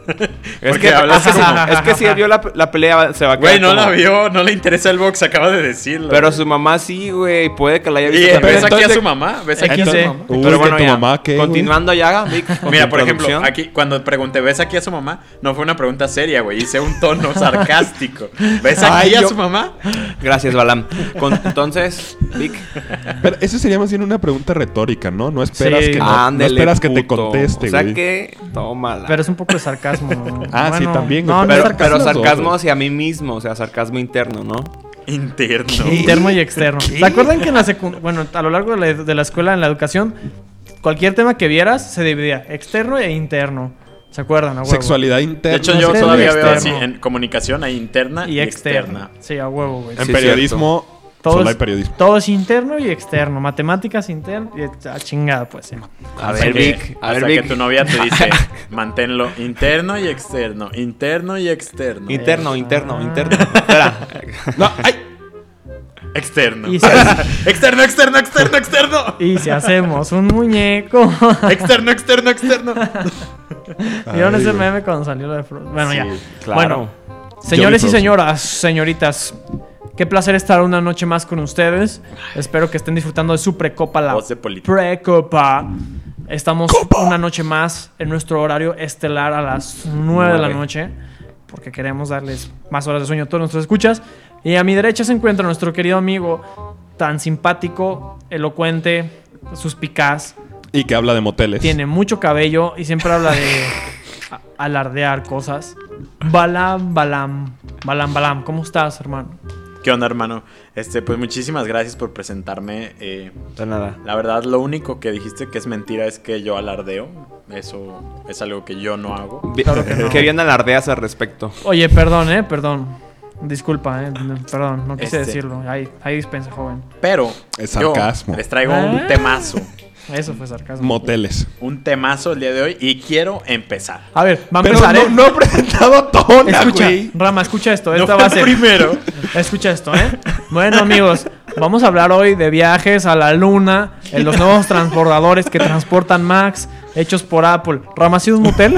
A: Es que, es que si él vio la pelea, se va a quedar
C: Güey, no
A: como-
C: la vio, no le interesa el box, acaba de decirlo.
A: Pero su mamá sí, güey. Puede que la haya
C: Y
A: visto también.
C: ves aquí a
B: entonces-
C: su mamá, ves aquí a su
D: Entonces-
C: mamá.
B: Uy,
A: Pero
B: que
A: bueno,
B: tu
A: ya.
B: mamá, ¿qué, güey?
A: Continuando ya, Vic, con
C: Mira,
A: tu
C: por ejemplo,
A: introducción.
C: aquí cuando pregunté, ¿ves aquí a su mamá? No fue una pregunta seria, güey. Hice un tono sarcástico. ¿Ves aquí
B: Ay,
C: a
B: yo-
C: su mamá?
A: Gracias, Balam. Entonces, Vic.
B: Pero eso sería más bien una pregunta retórica, ¿no? No esperas
D: Sí.
B: que, no
A: Ándele,
B: esperas que te
A: puto.
B: conteste,
A: O sea
B: güey.
A: que, tómala.
D: Pero es un poco de sarcasmo.
B: Ah, sí, también, güey.
D: No, no
A: Pero,
D: es sarcasmo.
A: pero
B: las dos,
A: sarcasmo
B: güey.
A: hacia mí mismo, o sea, sarcasmo interno, ¿no?
C: Interno.
D: Interno y externo. ¿Se acuerdan que en la bueno, a lo largo de la escuela, en la educación, cualquier tema que vieras se dividía externo e interno? ¿Se acuerdan? A huevo.
B: Sexualidad interna.
C: De hecho, yo
D: Interno y
C: todavía veo así
D: externo.
C: en comunicación hay interna
D: Y
C: y
D: externa.
C: externa.
D: Sí, a huevo, güey.
B: En
A: Sí,
B: periodismo,
D: Todo
B: solo
D: es-
B: hay periodismo.
D: Todo es interno y externo. Matemáticas interno y a chingada, pues. Sí.
A: A
C: Hasta
A: ver,
C: que-
A: Vic. A ver,
C: hasta
A: Vic.
C: que tu novia te dice, manténlo interno y externo, interno y externo.
A: Interno, interno, interno. Espera.
B: No, ay.
C: Externo.
D: Y si,
C: Externo, externo, externo, externo.
D: y si hacemos un muñeco.
C: Externo, externo, externo.
D: ¿Vieron
B: Ay,
D: ese
B: güey.
D: meme cuando salió lo de Bueno,
C: Sí,
D: ya.
A: claro.
D: Bueno, señores y
B: Frozen.
D: señoras, señoritas, qué placer estar una noche más con ustedes. Espero que estén disfrutando de su precopa, la
C: Voz de política.
D: precopa. Estamos una noche más en nuestro horario estelar a las 9 de la
A: 9.
D: noche, porque queremos darles más horas de sueño a todos nuestros escuchas. Y a mi derecha se encuentra nuestro querido amigo, tan simpático, elocuente, suspicaz,
B: Y que habla de moteles.
D: tiene mucho cabello y siempre habla de alardear cosas. Balam, ¿cómo estás, hermano?
C: ¿Qué onda, hermano? Pues muchísimas gracias por presentarme.
A: De nada.
C: La verdad, lo único que dijiste que es mentira es que yo alardeo. Eso es algo que yo no hago.
D: Claro que no.
A: Qué bien alardeas al respecto.
D: Oye, perdón, perdón. Disculpa, perdón, no quise
C: Este-
D: decirlo. Ahí dispensa, joven.
C: Pero
B: Es
C: yo
B: sarcasmo.
C: les traigo
D: Ah.
C: un temazo.
D: Eso fue sarcasmo.
B: Moteles.
C: Un temazo el día de hoy y quiero empezar.
D: A ver, va a
B: Pero
D: empezar, ¿eh?
B: no he presentado a Tona,
D: Escucha,
B: güey.
D: Rama, escucha esto.
C: No
D: Esta
C: fue
D: va a
C: el
D: ser.
C: primero.
D: Escucha esto, ¿eh? Bueno, amigos, vamos a hablar hoy de viajes a la luna, en los nuevos transbordadores que transportan Max, hechos por Apple. Rama, ¿ha sido un motel?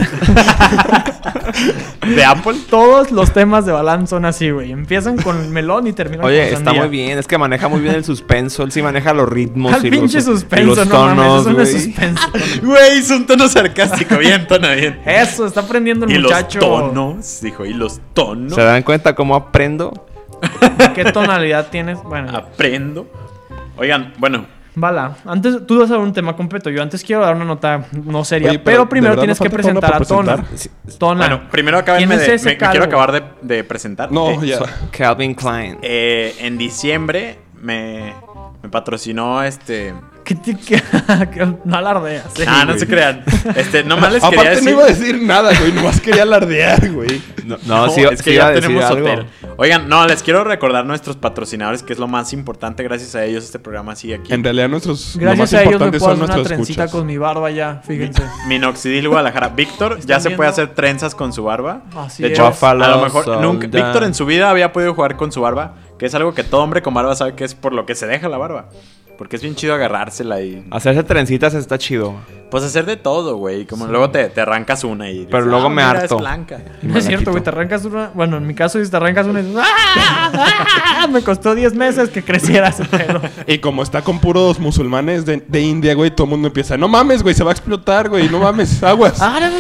C: ¿De Apple?
D: Todos los temas de Balam son así, güey. Empiezan con melón y terminan
A: Oye,
D: con
A: está
D: sandía.
A: muy bien. Es que maneja muy bien el suspenso. Él sí maneja los ritmos
D: Al
A: y
D: pinche
A: los,
D: suspenso,
A: y los
D: no mames,
A: tonos,
D: eso no es
A: güey.
D: suspenso.
C: Güey, hizo un tono sarcástico. Bien, tono, bien.
D: Eso, está aprendiendo el
C: Y
D: muchacho.
C: los tonos, dijo, y los tonos.
A: ¿Se dan cuenta cómo aprendo?
D: ¿Qué tonalidad tienes? Bueno, ya.
C: Aprendo. Oigan, bueno,
D: Bala, antes tú vas a dar un tema completo. Yo antes quiero dar una nota no seria,
B: Oye,
D: pero
B: ¿de
D: primero
B: verdad
D: tienes
B: nos
D: que
B: falta Tona
D: presentar a
B: para
D: Tona.
B: presentar?
D: Tona.
C: bueno, primero acábenme
D: ¿Quién es
C: de...
D: ese
C: Me quiero
D: calvo?
C: acabar de presentar.
B: No, ya.
A: Calvin Klein.
C: En diciembre me patrocinó
D: No alardeas.
C: no se crean. Nomás les quería
B: Aparte
C: decir...
B: no iba a decir nada, güey. Nomás quería alardear, güey.
A: No, sí,
C: es que
A: sí iba
C: ya
A: a decir
C: tenemos
A: algo.
C: hotel. Oigan, no, les quiero recordar nuestros patrocinadores, que es lo más importante. Gracias a ellos este programa sigue aquí.
B: En realidad nuestros... lo
D: Gracias
B: más
D: a ellos me
B: importantes
D: puedo
B: son
D: hacer una
B: nuestras
D: trencita
B: escuchas.
D: con mi barba ya, fíjense.
C: Minoxidil Guadalajara. Víctor ya se
D: viendo?
C: puede hacer trenzas con su barba.
D: Así
C: De
D: es.
C: hecho,
A: Buffalo
C: a lo mejor
A: Soldier.
C: nunca... Víctor en su vida había podido jugar con su barba, que es algo que todo hombre con barba sabe que es por lo que se deja la barba. Porque es bien chido agarrársela y...
A: Hacerse trencitas está chido.
C: Pues hacer de todo, güey. Como luego te arrancas una y...
A: Pero luego me
C: mira,
A: harto.
C: es blanca.
D: No es cierto, güey, te arrancas una... Bueno, en mi caso, si te arrancas una y dices, ¡ah! Me costó 10 meses que creciera ese pelo.
B: Y como está con puros musulmanes de India, güey, todo el mundo empieza... No mames, güey, se va a explotar, güey. No mames, aguas.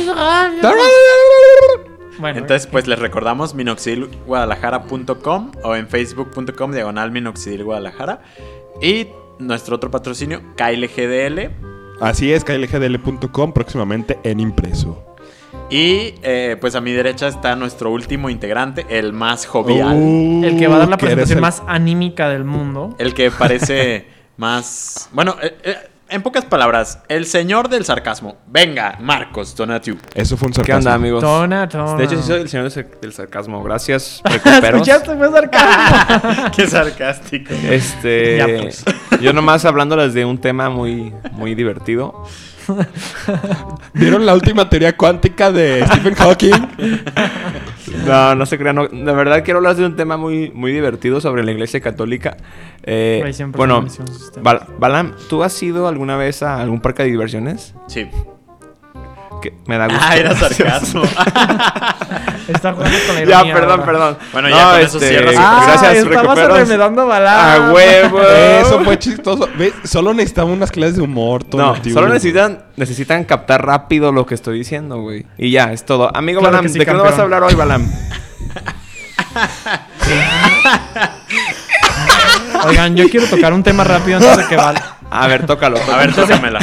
D: Bueno,
C: Entonces, pues les recordamos minoxidilguadalajara.com o en facebook.com/minoxidilguadalajara. Y nuestro otro patrocinio, KLGDL.
B: Así es, klgdl.com, próximamente en impreso.
C: Y pues a mi derecha está nuestro último integrante, el más jovial.
D: el que va a dar la
B: que eres
D: presentación
B: el-
D: más anímica del mundo.
C: El que parece más... Bueno, en pocas palabras, el señor del sarcasmo. Venga, Marcos Donatiu.
B: Eso fue un
A: ¿Qué
B: sarcasmo.
A: onda, amigos?
D: Tona.
A: De hecho, sí soy el señor del sarcasmo. Gracias, precoperos.
D: ¿Escuchaste? Fue sarcasmo.
C: Qué sarcástico.
D: Ya, pues.
A: Yo nomás hablándoles de un tema muy, muy divertido.
B: ¿Vieron la última teoría cuántica de Stephen Hawking?
A: No se crean. No, de verdad quiero hablar de un tema muy, muy divertido sobre la Iglesia Católica.
D: Güey, siempre
A: Bueno,
D: mencionan esos temas.
A: Balam, ¿tú has ido alguna vez a algún parque de diversiones?
C: Sí.
A: que me da gusto.
C: Ah, era sarcasmo.
D: Está jugando con la
A: Ya,
D: ironía
A: perdón,
D: ahora.
A: perdón.
C: Bueno, ya con eso cierras.
A: Gracias,
D: estabas
A: recuperas.
D: remedando a Balam.
A: ¡A huevo!
B: Eso fue chistoso. ¿Ves? Solo necesitamos unas clases de humor.
A: No,
B: Tonatiuh.
A: solo necesitan captar rápido lo que estoy diciendo, güey. Y ya, es todo. Amigo
D: Claro
A: Balam,
D: que sí,
A: ¿de qué no
D: campeón.
A: vas a hablar hoy, Balam?
D: Oigan, yo quiero tocar un tema rápido antes de que Val.
A: A ver, tócalo.
C: A ver, tócamela.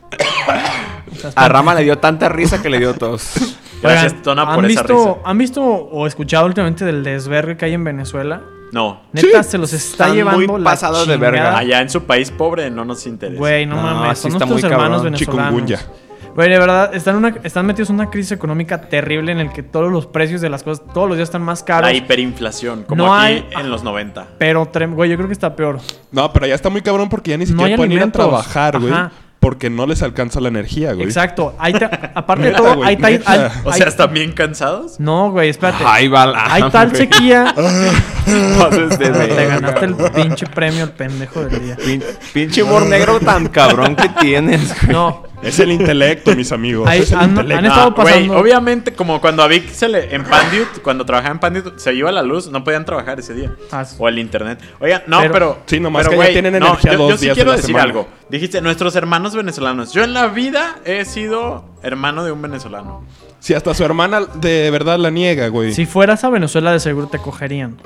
A: A Rama le dio tanta risa que le dio tos.
C: Gracias,
D: Oigan,
C: Tona, por esa risa.
D: ¿Han visto o escuchado últimamente del desvergue que hay en Venezuela?
C: No.
D: Neta,
B: Sí.
D: se los está
A: Están
D: llevando
A: muy
D: la
A: pasados de verga.
D: chingada.
C: Allá en su país pobre no nos interesa.
D: Güey, no
A: No,
D: mames,
A: sí
D: son
A: está
D: nuestros
A: muy
D: hermanos
A: cabrón.
D: venezolanos.
B: Chikungunya.
D: Güey, de verdad, están metidos en una crisis económica terrible en el que todos los precios de las cosas todos los días están más caros.
C: La hiperinflación, como
D: No
C: aquí
D: hay-
C: en los 90.
D: Pero, güey, yo creo que está peor.
B: No, pero ya está muy cabrón porque ya ni
D: No
B: siquiera
D: hay
B: pueden ir a
D: alimentos.
B: trabajar, güey.
D: Ajá.
B: Porque no les alcanza la energía, güey.
D: Exacto. Aparte de
B: Neta,
D: todo,
B: güey,
D: hay
B: neta.
C: O sea, ¿están bien cansados?
D: No, güey, espérate.
A: Ay, Balam.
D: Hay tal
A: güey.
D: sequía.
A: Entonces,
D: Te
A: de
D: ganaste el pinche premio, el pendejo del día.
A: pinche humor negro tan cabrón que tienes, güey.
D: No,
B: Es el intelecto, mis amigos.
D: Ahí
B: Es el
D: han
B: intelecto.
D: estado
C: Güey,
D: pasando.
C: obviamente, como cuando a Vic en Pandit, cuando trabajaba en Pandit, se iba la luz, no podían trabajar ese día.
D: Ah,
C: O el internet. Oigan, no, pero.
B: Sí, nomás
C: pero,
B: que ya
C: güey,
B: tienen
C: no,
B: energía
C: yo
B: 2
C: sí
B: días
C: quiero
B: a la
C: decir
B: semana.
C: algo. Dijiste, nuestros hermanos venezolanos. Yo en la vida he sido hermano de un venezolano.
B: Si hasta su hermana de verdad la niega, güey.
D: si fueras a Venezuela, de seguro te cogerían.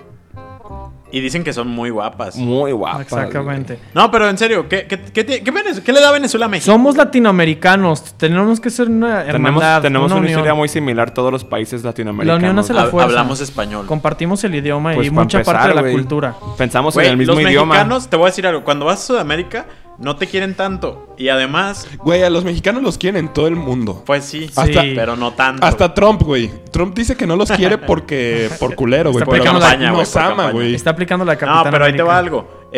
C: Y dicen que son muy guapas.
A: Muy guapa.
D: Exactamente.
C: No, pero en serio, ¿qué le da Venezuela a México?
D: Somos latinoamericanos. Tenemos que ser una hermandad.
A: Tenemos una
D: unión.
A: historia muy similar todos los países latinoamericanos.
D: La unión hace la fuerza.
C: Hablamos español.
D: Compartimos el idioma
A: Pues
D: y
A: para
D: mucha
A: empezar,
D: parte de la
A: güey.
D: cultura.
A: Pensamos
C: Güey,
A: en el mismo
C: los
A: idioma.
C: mexicanos, te voy a decir algo. Cuando vas a Sudamérica, no te quieren tanto. Y además,
B: Güey, a los mexicanos los quieren en todo el mundo.
C: pues sí,
B: Hasta-
C: pero no tanto.
B: Hasta Trump, güey. Trump dice que no los quiere porque por culero, güey.
D: Está
B: Pero
D: aplicando
B: nos,
D: la
C: campaña, güey,
B: nos
C: por
B: ama,
C: campaña.
B: güey.
D: Está aplicando la
C: No,
D: Capitana
C: pero ahí te
D: América.
C: va algo.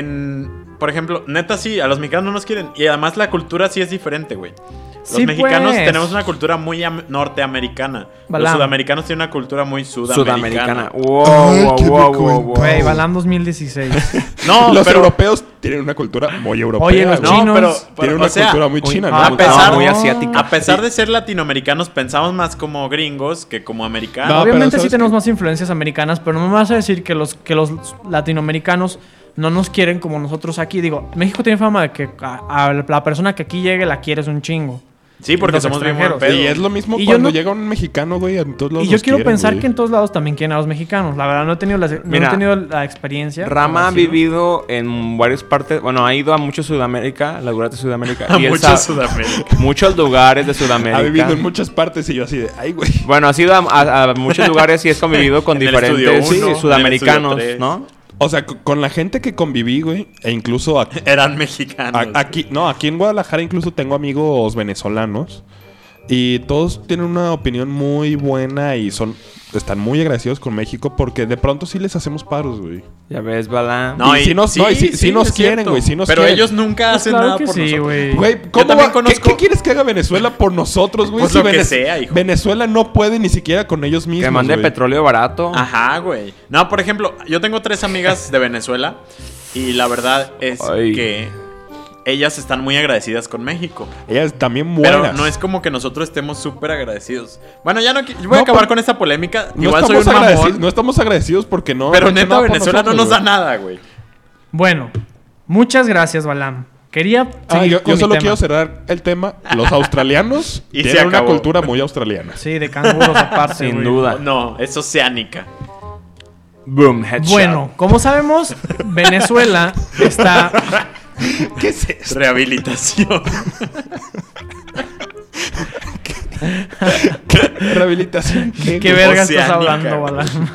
C: Por ejemplo, neta sí, a los mexicanos no nos quieren. Y además la cultura sí es diferente, güey. Los
D: Sí,
C: mexicanos
D: pues.
C: tenemos una cultura muy norteamericana.
D: Balam.
C: Los sudamericanos tienen una cultura muy sudamericana.
A: Sudamericana. Wow,
B: qué
A: wow,
B: rico,
A: wow, wow.
D: Güey, Balam 2016.
C: No,
B: Los
C: pero...
B: europeos tienen una cultura muy europea.
D: Oye, los
B: güey.
C: No,
D: chinos
C: pero
B: Tienen
C: o
B: una
C: sea,
B: cultura muy china,
D: ah,
B: ¿no?
C: a pesar-
A: muy asiática.
C: A pesar de ser latinoamericanos, pensamos más como gringos que como americanos.
B: No,
D: Obviamente
B: pero
D: sí
B: ¿sabes
D: tenemos
B: qué?
D: más influencias americanas, pero no me vas a decir que los latinoamericanos no nos quieren como nosotros aquí. Digo, México tiene fama de que a la persona que aquí llegue la quieres un chingo.
C: Sí, porque
D: los
C: somos bien buen
D: extranjeros.
C: pedo.
B: Y es lo mismo
D: Y yo
B: cuando
D: no-
B: llega un mexicano, güey, en todos lados
D: Y yo
B: los
D: quiero
B: quieren,
D: pensar
B: güey.
D: que en todos lados también quieren a los mexicanos. La verdad no he tenido
A: Mira,
D: la experiencia.
A: Rama
D: para
A: ha
D: decirlo.
A: vivido en varias partes. Bueno, ha ido a mucho Sudamérica, la durante Sudamérica.
C: A
A: y él
C: mucho
A: sabe-
C: Sudamérica.
A: Muchos lugares de Sudamérica.
B: Ha vivido en muchas partes y yo así de, ay, güey.
A: Bueno, has ido a muchos lugares y has convivido con
C: En el
A: diferentes
C: estudio uno, en el
A: sudamericanos,
C: estudio tres.
A: ¿no?
B: O sea, con la gente que conviví, güey, e incluso
C: Eran mexicanos.
B: aquí en Guadalajara incluso tengo amigos venezolanos y todos tienen una opinión muy buena y están muy agradecidos con México porque de pronto sí les hacemos paros, güey.
A: Ya ves, Balán.
B: Y sí nos quieren,
C: es
B: güey, sí
C: cierto.
B: nos
C: Pero
B: quieren.
C: ellos nunca
D: Pues
C: hacen
D: claro
C: nada
D: que
C: por
D: sí,
C: nosotros.
D: güey.
B: Güey,
C: Yo
B: ¿cómo
C: también
B: va?
C: conozco-
B: ¿Qué quieres que haga Venezuela por nosotros, güey?
C: Pues
B: Si
C: lo que sea, hijo.
B: Venezuela no puede ni siquiera con ellos mismos,
A: Que mande
B: güey.
A: petróleo barato.
C: Ajá, güey. No, por ejemplo, yo tengo 3 amigas de Venezuela y la verdad es
A: Ay.
C: que ellas están muy agradecidas con México.
B: Ellas también buenas.
C: Pero no es como que nosotros estemos súper agradecidos. Bueno, ya no voy a
B: No,
C: acabar
B: por-
C: con esta polémica.
B: No
C: Igual soy
B: estamos,
C: un
B: agradecidos,
C: mamón.
B: no estamos agradecidos porque no.
C: Pero
B: han hecho
C: neta,
B: nada por
C: Venezuela no
B: nosotros,
C: nos da
B: güey.
C: nada, güey.
D: Bueno, muchas gracias, Balam. Quería seguir
B: Yo
D: con mi
B: solo
D: tema.
B: quiero cerrar el tema. Los australianos
C: Y se
B: tienen una
C: acabó.
B: cultura muy australiana.
D: Sí, de canguros aparte,
A: Sin
D: güey.
A: duda.
C: No, es oceánica.
A: Boom, headshot.
D: Bueno, como sabemos, Venezuela está...
B: ¿Qué es eso?
C: Rehabilitación.
B: Rehabilitación.
D: ¿Qué verga estás
C: Oceánica,
D: hablando,
C: güey.
D: Balam?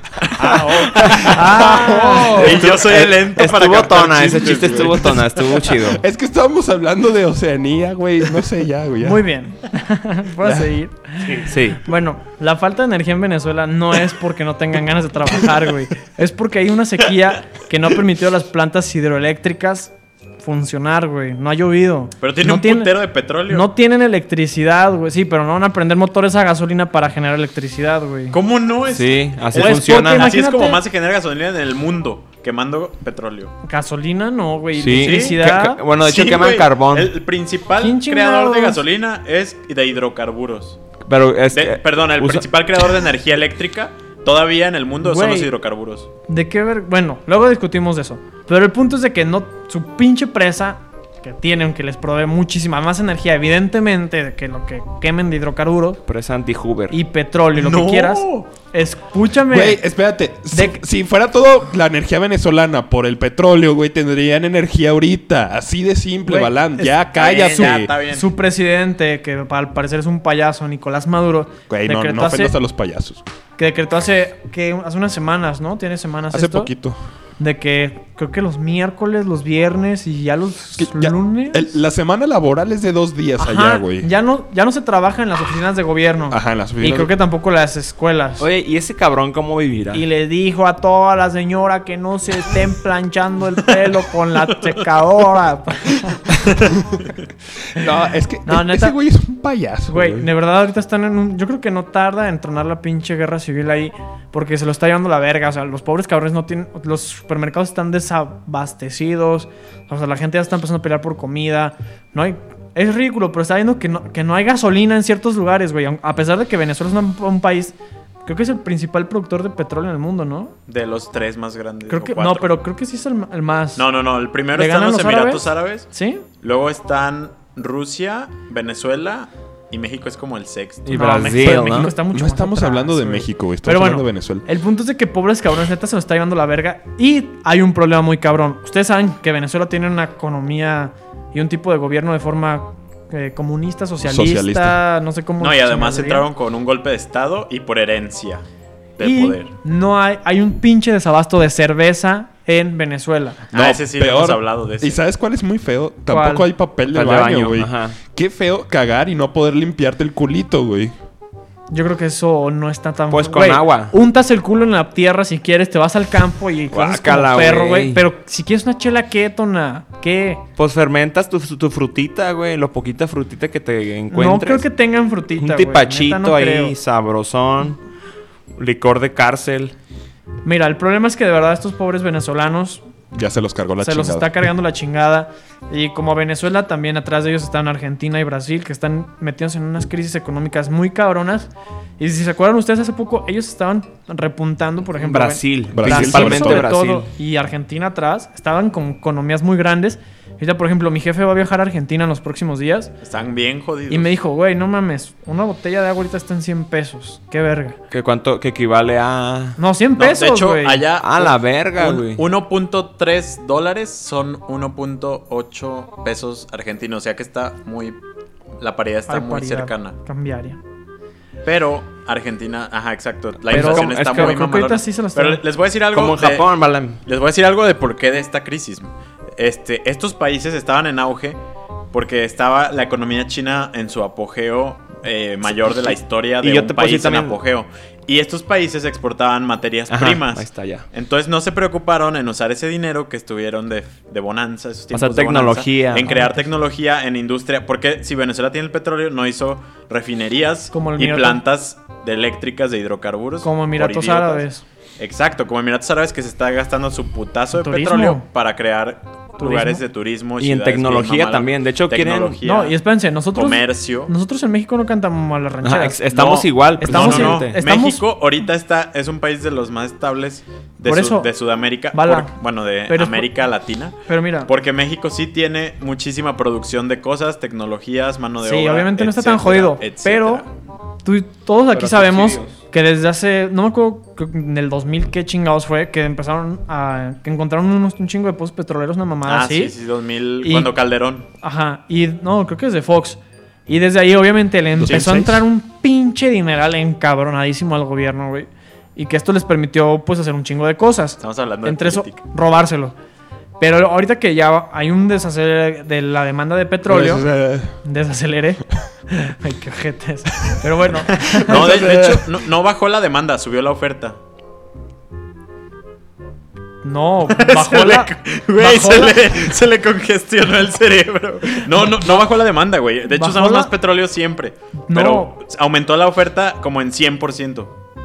C: Y yo soy el lento para
A: Estuvo
C: captar
A: tona, ese
C: chistes,
A: chiste
C: güey.
A: estuvo tona, estuvo chido.
B: Es que estábamos hablando de Oceanía, güey. No sé ya, güey. ya.
D: Muy bien. ¿Puedo seguir?
A: Sí.
D: Bueno, la falta de energía en Venezuela no es porque no tengan ganas de trabajar, güey. Es porque hay una sequía que no ha permitido a las plantas hidroeléctricas funcionar, güey. No ha llovido.
C: Pero tiene
D: No
C: un putero de petróleo.
D: No tienen electricidad, güey. Sí, pero no van a prender motores a gasolina para generar electricidad, güey.
C: ¿Cómo no es?
A: Sí, así
D: Pues,
A: funciona.
D: porque
C: Así es como
D: Imagínate-
C: más se genera gasolina en el mundo. quemando petróleo.
D: Gasolina no, güey.
A: Sí.
D: Electricidad.
A: Bueno, de hecho
C: Sí,
A: queman
C: güey.
A: carbón.
C: El principal
D: ¿Quién
C: creador de
D: chingados?
C: gasolina es de hidrocarburos.
A: Pero es
C: Perdón, el principal creador de energía eléctrica todavía en el mundo son
D: Güey.
C: los hidrocarburos.
D: ¿De qué ver? Bueno, luego discutimos de eso. Pero el punto es de que no, su pinche presa que tienen, que les provee muchísima más energía, evidentemente, que lo que quemen de hidrocarburos
A: presa anti-Hoover.
D: y petróleo y lo
C: No.
D: que quieras. Escúchame.
B: Güey, espérate. Si fuera todo la energía venezolana por el petróleo, güey, tendrían energía ahorita. Así de simple,
D: Güey,
B: Balán.
D: es-
B: Ya,
C: Está bien,
B: cállate.
C: ya, está bien.
D: Su presidente, que al parecer es un payaso, Nicolás Maduro,
B: Güey, no ofendas a los payasos.
D: que decretó hace unas semanas, ¿no? Tiene semanas
B: Hace
D: esto,
B: poquito.
D: de que creo que los miércoles, los viernes y ya los
B: Que ya-
D: lunes.
B: la semana laboral es de 2 días
D: Ajá,
B: allá, güey.
D: ya no se trabaja en las oficinas de gobierno.
B: Ajá, en las
D: Y
B: oficinas.
D: creo que tampoco las escuelas.
A: Oye, ¿y ese cabrón cómo vivirá?
D: Y le dijo a toda la señora que no se estén planchando el pelo con la secadora.
B: No, es que
D: No, neta.
B: ese güey es un payaso.
D: Güey, de verdad ahorita están en un... Yo creo que no tarda en tronar la pinche guerra civil ahí. Porque se lo está llevando la verga. O sea, los pobres cabrones no tienen... Los supermercados están desabastecidos. O sea, la gente ya está empezando a pelear por comida. No hay... Es ridículo, pero está viendo que no hay gasolina en ciertos lugares, güey. A pesar de que Venezuela es un país... Creo que es el principal productor de petróleo en el mundo, ¿no?
C: De los 3 más grandes.
D: Creo
C: o
D: que...
C: 4.
D: No, pero creo que sí es el más...
C: No. El primero
D: ¿Le
C: están
D: ganan
C: los
D: los
C: Emiratos Árabes.
D: ¿Sí?
C: Luego están Rusia, Venezuela y México es como el sexto.
A: Y
D: No,
A: Brasil,
D: México,
A: ¿no?
D: México está mucho
B: No
D: más
B: estamos
D: atrás,
B: hablando de
D: güey.
B: México, güey. Estamos
D: Pero bueno,
B: hablando de Venezuela.
D: el punto es de que pobres cabrones, neta, se lo está llevando la verga. Y hay un problema muy cabrón. Ustedes saben que Venezuela tiene una economía y un tipo de gobierno de forma comunista, socialista, no sé cómo.
C: No, y además
D: se
C: entraron con un golpe de estado y por herencia de
D: y
C: poder.
D: no hay un pinche desabasto de cerveza en Venezuela.
C: Ese sí hemos hablado de eso.
B: ¿Y sabes cuál es muy feo?
D: ¿Cuál?
B: Tampoco hay papel de
A: Papel de
B: baño,
A: baño,
B: güey.
A: ajá.
B: Qué feo cagar y no poder limpiarte el culito, güey.
D: Yo creo que eso no está tan...
A: Pues con
D: Güey,
A: agua.
D: Untas el culo en la tierra si quieres, te vas al campo y comes como
A: Guácala,
D: perro,
A: güey.
D: güey. Pero si quieres una chela ketona, ¿qué?
A: Pues fermentas tu frutita, güey. Lo poquita frutita que te encuentres.
D: No creo que tengan frutita,
A: Un
D: güey.
A: tipachito
D: Neta, no
A: ahí,
D: creo.
A: sabrosón. Licor de cárcel.
D: Mira, el problema es que de verdad estos pobres venezolanos
B: Ya se los cargó la
D: se
B: chingada.
D: los está cargando la chingada. Y como Venezuela, también atrás de ellos están Argentina y Brasil, que están metidos en unas crisis económicas muy cabronas. Y si se acuerdan ustedes, hace poco ellos estaban repuntando, por ejemplo...
A: Brasil.
B: Brasil,
A: Principalmente
B: sobre
A: Brasil.
D: todo, y Argentina atrás, estaban con economías muy grandes. Ahorita, por ejemplo, mi jefe va a viajar a Argentina en los próximos días.
C: Están bien jodidos.
D: Y me dijo, güey, no mames, una botella de agua ahorita está en 100 pesos. Qué verga.
A: Que equivale a...
D: No, 100
C: No,
D: pesos,
C: de hecho,
D: güey.
C: allá
A: A la verga, güey.
C: 1.3 dólares son 1.8 pesos argentinos. O sea que está muy... La paridad está
D: Hay
C: muy
D: paridad
C: cercana.
D: cambiaria.
C: Pero Argentina... Ajá, exacto. La
D: Pero
C: inflación
A: es
C: está
A: que
C: muy
D: creo que ahorita
C: mamalona.
D: sí se lo
C: Pero
D: está...
C: les voy a decir algo
A: Como en
C: de-
A: Japón, Balan.
C: Les voy a decir algo de por qué de esta crisis. Estos países estaban en auge porque estaba la economía china en su apogeo mayor de la historia
A: Y
C: de
A: yo
C: un
A: te puedo
C: país
A: decir
C: en
A: también-
C: apogeo. Y estos países exportaban materias
A: Ajá,
C: primas.
A: ahí está ya.
C: Entonces no se preocuparon en usar ese dinero que estuvieron de bonanza, esos tiempos de
A: tecnología.
C: bonanza, en crear tecnología en industria. Porque si Venezuela tiene el petróleo, no hizo refinerías
D: Como el
C: y
D: Emirato-
C: plantas de eléctricas de hidrocarburos.
D: Como
C: por
D: Emiratos
C: idiotas.
D: Árabes.
C: Exacto, como Emiratos Árabes que se está gastando su putazo de
D: Turismo.
C: petróleo para crear lugares de turismo.
A: Y en
C: ciudades
A: tecnología
C: bien mamadas.
A: también. De hecho, quieren-
C: Tecnología,
D: No, y espérense, nosotros
C: comercio.
D: en México no cantamos a las
A: Ajá,
D: rancheras.
A: estamos
C: No,
A: igual.
D: estamos
A: precisamente.
D: Estamos-
C: México ahorita es un país de los más estables de,
D: Por eso,
C: de Sudamérica.
D: Bala.
C: Bueno, de
D: Pero es
C: América Latina.
D: Pero mira,
C: Porque México sí tiene muchísima producción de cosas, tecnologías, mano de obra.
D: sí, obviamente no está tan
C: etcétera,
D: jodido.
C: etcétera.
D: Pero todos aquí
A: Pero
D: sabemos
A: subsidios.
D: que desde hace, no me acuerdo, creo que en el 2000 qué chingados fue, que empezaron que encontraron un chingo de pozos petroleros, una mamada así.
C: Sí, 2000,
D: Y-
C: cuando Calderón.
D: Ajá, y no, creo que es de Fox. Y desde ahí, obviamente, le empezó a
B: 2006.
D: entrar un pinche dineral encabronadísimo al gobierno, güey. Y que esto les permitió, pues, hacer un chingo de cosas.
C: Estamos hablando de
D: Entre eso,
C: política.
D: robárselo. Pero ahorita que ya hay un desacelere de la demanda de petróleo, desacelere. Ay, qué ojetes. Pero bueno,
C: No, de hecho, no bajó la demanda, subió la oferta.
D: no, bajó la.
C: Güey,
D: bajó la-
C: se le congestionó el cerebro. No bajó la demanda, güey. De hecho,
D: Bajó
C: usamos
D: la-
C: más petróleo siempre.
D: No.
C: Pero aumentó la oferta como en 100%.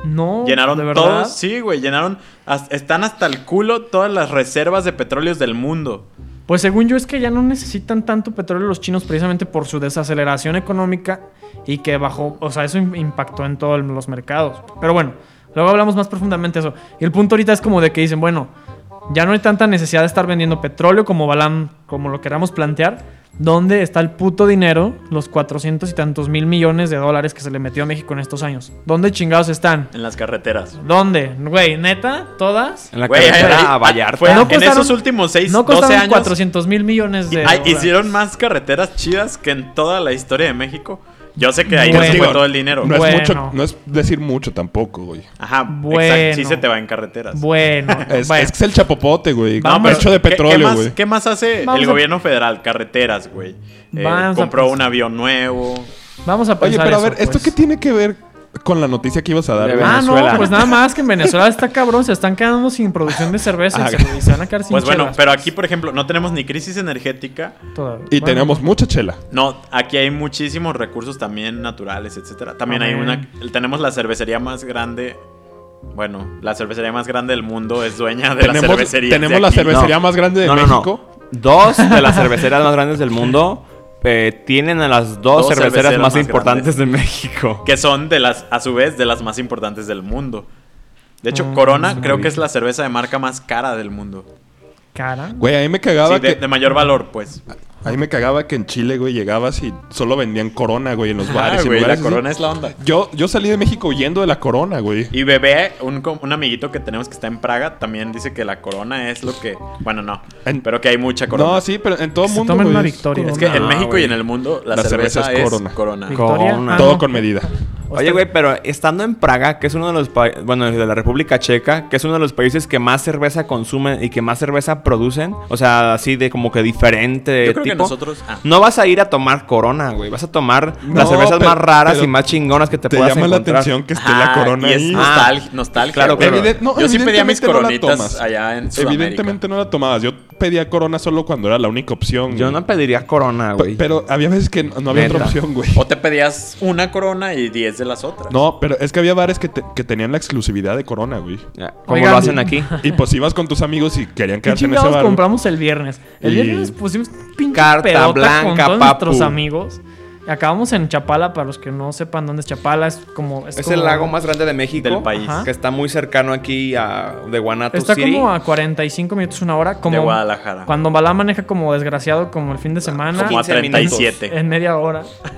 D: No,
C: Llenaron
D: ¿de verdad?
C: todos, sí, güey, llenaron, están hasta el culo todas las reservas de petróleos del mundo.
D: Pues según yo es que ya no necesitan tanto petróleo los chinos precisamente por su desaceleración económica y que bajó, o sea, eso impactó en todos los mercados. Pero bueno, luego hablamos más profundamente de eso. Y el punto ahorita es como de que dicen, bueno, ya no hay tanta necesidad de estar vendiendo petróleo como lo queramos plantear. ¿Dónde está el puto dinero? Los 400 y tantos mil millones de dólares que se le metió a México en estos años. ¿Dónde chingados están?
C: En las carreteras.
D: ¿Dónde? Güey, ¿neta? ¿Todas?
A: En la
C: Güey,
A: carretera a Vallarta.
C: fue
D: No
C: en
D: costaron-
C: esos últimos 6,
D: No
C: 12
D: costaron
C: años.
D: 400 mil millones de dólares.
C: Hicieron más carreteras chidas que en toda la historia de México. Yo sé que ahí
D: Bueno.
C: no se fue todo el dinero.
B: No
D: Bueno.
B: es mucho, no es decir mucho tampoco, güey.
C: Ajá,
D: Bueno.
C: exacto. Sí se te va en carreteras.
D: Bueno,
B: Es
D: bueno.
B: que es el chapopote, güey.
D: Vamos.
B: Hecho de petróleo, güey.
C: ¿Qué más hace
D: Vamos
C: el
D: a-
C: gobierno federal? Carreteras, güey.
D: Vamos a
C: Compró
D: pensar.
C: un avión nuevo.
D: Vamos a
B: Oye,
D: pensar
B: pero a
D: eso,
B: ver, ¿esto
D: pues.
B: qué tiene que ver con la noticia que ibas a dar,
A: De
B: güey?
A: Venezuela.
D: No, pues nada más que en Venezuela está cabrón, se están quedando sin producción de cerveza y se van a quedar sin
C: Pues bueno,
D: chelas,
C: pero aquí, por ejemplo, no tenemos ni crisis energética.
D: todavía.
B: Y
D: Bueno,
B: tenemos mucha chela.
C: No, aquí hay muchísimos recursos también naturales, etcétera. También hay
D: Amén.
C: tenemos la cervecería más grande. Bueno, la cervecería más grande del mundo es dueña de la cervecería.
B: Tenemos la cervecería más grande de México.
A: Dos de las cerveceras más grandes del mundo tienen a las dos cerveceras más importantes de México.
C: Que son a su vez, de las más importantes del mundo. De hecho,
D: Mm,
C: Corona
D: sí,
C: creo
D: muy
C: que es la cerveza de marca más cara del mundo.
D: Cara.
B: Güey, a mí me cagaba
C: Sí, de mayor valor, pues.
B: A mí me cagaba que en Chile, güey, llegabas y solo vendían Corona, güey, en los bares
C: Ah,
B: y
C: güey, la
B: lugares así.
C: Corona es la onda.
B: Yo salí de México huyendo de la Corona, güey.
C: Y Bebé, un amiguito que tenemos que está en Praga, también dice que la Corona es lo que... Bueno, no, pero que hay mucha Corona.
B: No, sí, pero en todo el
D: Se
B: mundo,
D: tomen
B: güey,
D: una
B: es
D: victoria.
C: Es que
B: Corona.
C: en México
A: güey.
C: y en el mundo la
B: La cerveza
C: cerveza
B: es
C: es
B: Corona.
C: Corona.
D: Victoria.
A: Corona.
B: Todo
D: no.
B: con medida.
A: Oye, güey, pero estando en Praga, que es uno de los países, bueno, de la República Checa, que es uno de los países que más cerveza consumen y que más cerveza producen, o sea, así de como que diferente
C: Yo creo que
A: tipo,
C: nosotros...
A: no vas a ir a tomar Corona, güey, vas a tomar
B: No,
A: las cervezas
B: pero-
A: más raras
B: pero
A: y más chingonas que te
B: Te
A: puedas
B: llama la
A: encontrar.
B: atención que esté la Corona
C: y es
B: ahí.
C: nostalgia.
A: Claro,
C: güey.
A: claro.
B: No,
C: Yo sí pedía mis
B: evidentemente no la
C: coronitas
B: tomas.
C: allá en Sudamérica.
B: Evidentemente no la tomabas. Yo pedía Corona solo cuando era la única opción.
A: Yo
B: güey.
A: no pediría Corona, güey.
B: Pero había veces que no había otra
A: Neta.
B: opción, güey.
C: O te pedías una Corona y 10 de las otras.
B: No, pero es que había bares que tenían la exclusividad de Corona, güey.
A: Ya, como
D: Oigan,
A: lo hacen aquí.
B: Y pues ibas con tus amigos y querían
D: ¿Qué
B: quedarse en ese
D: chingados
B: bar.
D: compramos el viernes? El
B: Y-
D: viernes pusimos pinche
A: Carta
D: pedota
A: blanca,
D: con todos
A: papu.
D: nuestros amigos. Y acabamos en Chapala, para los que no sepan dónde es Chapala, es como...
A: Es
D: como-
A: el lago más grande de México.
C: Del país.
D: Ajá.
A: Que está muy cercano aquí de Guanatos
D: Está
A: City.
D: como a 45 minutos, una hora. Como
C: de Guadalajara.
D: Cuando Balá maneja como desgraciado, como el fin de semana.
C: Como a
A: 15 minutos.
C: 37.
D: En media hora.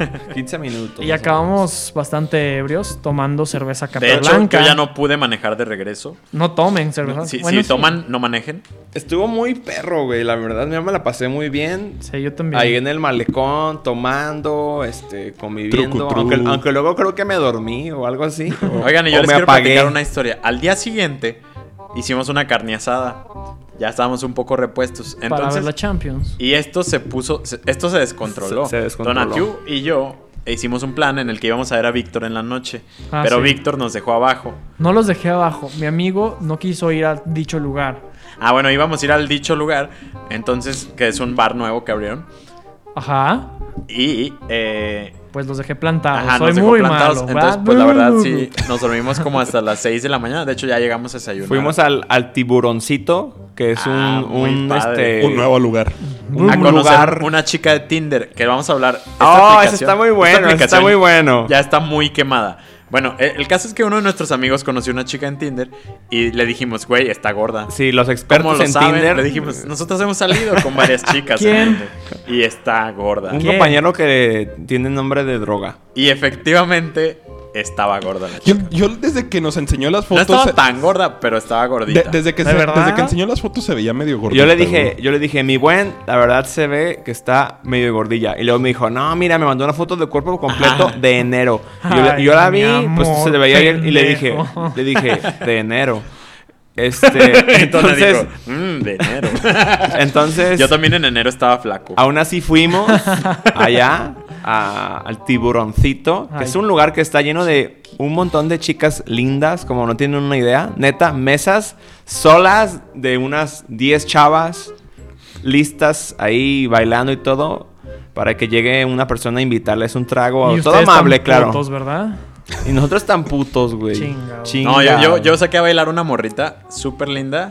A: 15 minutos.
D: Y acabamos bastante ebrios tomando cerveza
C: De hecho,
D: Capablanca.
C: yo ya no pude manejar de regreso.
D: No tomen cerveza.
C: Si,
D: Bueno,
C: si
D: sí.
C: toman, no manejen.
A: Estuvo muy perro, güey. La verdad, yo me la pasé muy bien.
D: Sí, yo también.
A: Ahí en el malecón, tomando, conviviendo.
B: Truco, truco.
A: Aunque luego creo que me dormí o algo así.
C: Oigan, y yo
A: o
C: les
A: me
C: quiero
A: apagué.
C: platicar una historia. Al día siguiente hicimos una carne asada. Ya estábamos un poco repuestos.
D: Para ver la
C: Entonces,
D: Champions.
C: y esto se descontroló.
A: Se descontroló.
C: Donatiu y yo hicimos un plan en el que íbamos a ver a Víctor en la noche.
D: Ah,
C: pero
D: sí.
C: Víctor nos dejó abajo.
D: No los dejé abajo. Mi amigo no quiso ir a dicho lugar.
C: Ah, bueno, íbamos a ir al dicho lugar. Entonces, que es un bar nuevo que abrieron.
D: Ajá.
C: Y
D: Pues los dejé plantados.
C: ajá,
D: Soy
C: nos dejó
D: muy
C: plantados.
D: malo.
C: Entonces,
D: ¿verdad?
C: pues la verdad sí, nos dormimos como hasta las 6 de la mañana. De hecho, ya llegamos a desayunar.
A: Fuimos al Tiburoncito, que es
C: muy padre.
B: Un nuevo lugar.
A: un
C: a conocer
A: lugar.
C: una chica de Tinder, que vamos a hablar. Esta
A: Oh, ese
C: aplicación-
A: está muy
C: esta
A: bueno, ese está
C: aplicación
A: muy bueno.
C: Ya está muy quemada. Bueno, el caso es que uno de nuestros amigos conoció una chica en Tinder y le dijimos, güey, está gorda.
A: Sí, los
C: ¿Cómo
A: expertos
C: lo
A: en
C: saben?
A: Tinder.
C: Le dijimos, nosotros hemos salido con varias chicas
D: ¿Quién?
C: en Tinder y está gorda.
A: Un
D: ¿Quién?
A: compañero que tiene nombre de droga.
C: Y efectivamente estaba gorda la chica.
B: Yo desde que nos enseñó las
C: No
B: fotos...
C: estaba tan gorda, pero estaba gordita.
B: desde, que
D: ¿De verdad?
B: desde que enseñó las fotos se veía medio gordita.
A: Yo le
B: güey.
A: dije, mi buen, la verdad se ve que está medio gordilla. Y luego me dijo, no, mira, me mandó una foto del cuerpo completo de enero. Y
D: Ay,
A: yo la
D: mi
A: vi, pues
D: amor,
A: se le veía bien. Y
D: pendejo.
A: le dije, de enero.
C: Entonces
A: Entonces,
C: dijo, de enero.
A: entonces,
C: Yo también en enero estaba flaco.
A: aún así fuimos allá al Tiburoncito, que
D: Ay.
A: es un lugar que está lleno de un montón de chicas lindas, como no tienen una idea. Neta, mesas solas de unas 10 chavas listas ahí bailando y todo, para que llegue una persona a invitarles un trago.
D: Y
A: Todo
D: ustedes
A: amable,
D: tan
A: claro.
D: putos, ¿verdad?
A: Y nosotros tan putos, güey.
D: Chingado.
C: No, yo saqué a bailar una morrita súper linda.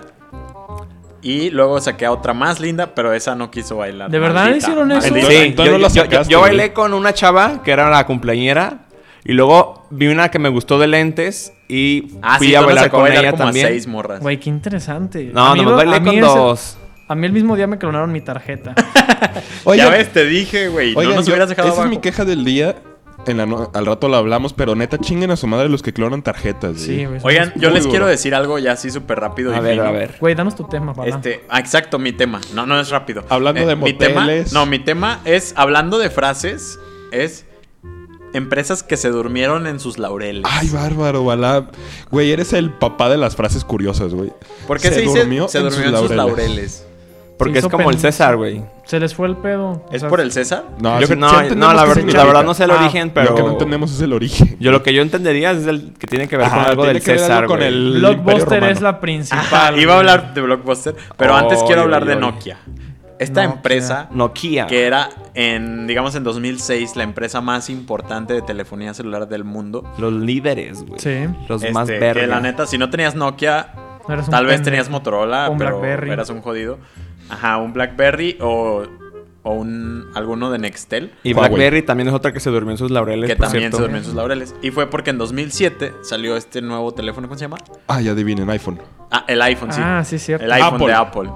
C: Y luego saqué a otra más linda, pero esa no quiso bailar.
D: ¿De verdad hicieron eso?
C: Maldita.
A: Sí,
B: Entonces no la sacaste,
A: yo bailé
B: güey.
A: con una chava que era la cumpleañera. Y luego vi una que me gustó de lentes. Y fui
C: sí,
A: a
C: tú nos
A: bailar
C: sacó
A: con
C: bailar
A: ella
C: como
A: también.
C: a 6 morras.
D: Güey, qué interesante.
A: No,
D: A mí
A: nomás bailé con
D: ese-
A: 2.
D: A mí el mismo día me clonaron mi tarjeta.
B: Oigan,
C: Ya ves, te dije, güey. No
B: oigan,
C: nos hubieras dejado
B: esa
C: abajo.
B: es mi queja del día. Al rato lo hablamos, pero neta chinguen a su madre los que clonan tarjetas, güey.
D: Sí, güey.
C: Oigan, yo
B: Muy
C: les
B: duro.
C: quiero decir algo ya así súper rápido
A: A
C: y
A: ver,
C: fino.
A: a ver.
D: Güey, danos tu tema, Balán.
C: Exacto, mi tema. No es rápido.
B: Hablando de
C: mi tema,
B: moteles.
C: mi tema es, hablando de frases, es empresas que se durmieron en sus laureles.
B: Ay, bárbaro, Balá. Güey, eres el papá de las frases curiosas, güey.
C: ¿Por qué se dice se durmió en sus laureles?
A: Porque
D: Se
A: es
D: hizo
A: como el
D: pendejo.
A: César, güey.
D: Se les fue el pedo.
C: ¿Es por el César?
B: No,
A: Yo
B: sí-
A: que- no,
B: sí
A: no,
B: entendemos
A: la,
B: qué
A: ver-
B: significa.
A: la verdad no sé el origen, pero...
B: Lo que no entendemos es el origen.
A: Yo lo que yo entendería es el que tiene que ver con
B: Ajá,
A: algo
B: tiene
A: del
B: que ver algo
A: César,
B: con
A: güey.
B: el-
D: Blockbuster
B: Imperio Romano.
D: es la principal.
C: Ajá, iba a
D: güey.
C: hablar de Blockbuster, pero antes quiero
A: Oy,
C: hablar
A: oy,
C: de
A: oy.
C: Nokia. Esta
D: Nokia.
C: empresa
A: Nokia.
C: que era digamos en 2006 la empresa más importante de telefonía celular del mundo.
A: Los líderes, güey.
D: Sí.
A: Los más
C: Que
A: verdes.
C: la neta, si no tenías Nokia,
D: Eres un
C: tal vez
D: pendejo.
C: tenías Motorola,
D: Un
C: pero
D: BlackBerry.
C: eras un jodido. Ajá, un BlackBerry o alguno de Nextel.
A: Y
B: Huawei.
A: BlackBerry también es otra que se durmió en sus laureles,
C: Que
A: por
C: también
A: cierto.
C: se durmió en sus laureles. Y fue porque en 2007 salió este nuevo teléfono, ¿cómo se llama?
B: Ah, ya adivinen, iPhone.
C: Ah, el iPhone, sí.
D: Ah, sí, cierto.
C: El iPhone
B: Apple.
C: de Apple.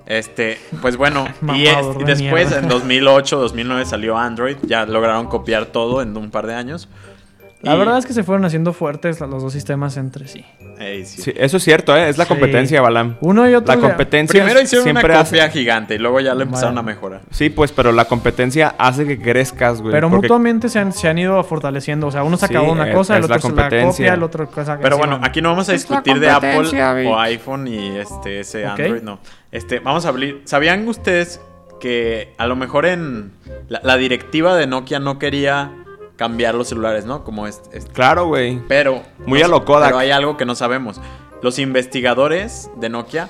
C: Pues bueno,
D: Mamador
C: y
D: de
C: después
D: mierda.
C: en 2008, 2009 salió Android. Ya lograron copiar todo en un par de años.
D: La
C: Y-
D: verdad es que se fueron haciendo fuertes los dos sistemas entre sí.
C: Ey, sí.
A: Sí, eso es cierto, ¿eh? Es la
D: Sí.
A: competencia, Balam.
D: Uno y otro.
A: La competencia
C: Primero hicieron una
A: siempre
C: copia
A: hace...
C: gigante y luego ya lo empezaron
D: Bueno.
C: a mejorar.
A: Sí, pues, pero la competencia hace que crezcas, güey.
D: Pero
A: porque-
D: mutuamente se han ido fortaleciendo. O sea, uno sacaba
A: Sí,
D: una cosa, el
A: es la
D: otro se la
A: competencia.
D: copia, el otro cosa.
C: Pero
D: así
C: bueno,
D: van.
C: aquí no vamos a
A: Es la
C: discutir de Apple
A: competencia, bitch.
C: o iPhone y ese
D: Ok.
C: Android, no. Vamos a abrir. ¿Sabían ustedes que a lo mejor en la directiva de Nokia no quería cambiar los celulares, ¿no? Como
A: Claro, güey.
C: Pero
A: Muy a lo Kodak.
C: Pero hay algo que no sabemos. Los investigadores de Nokia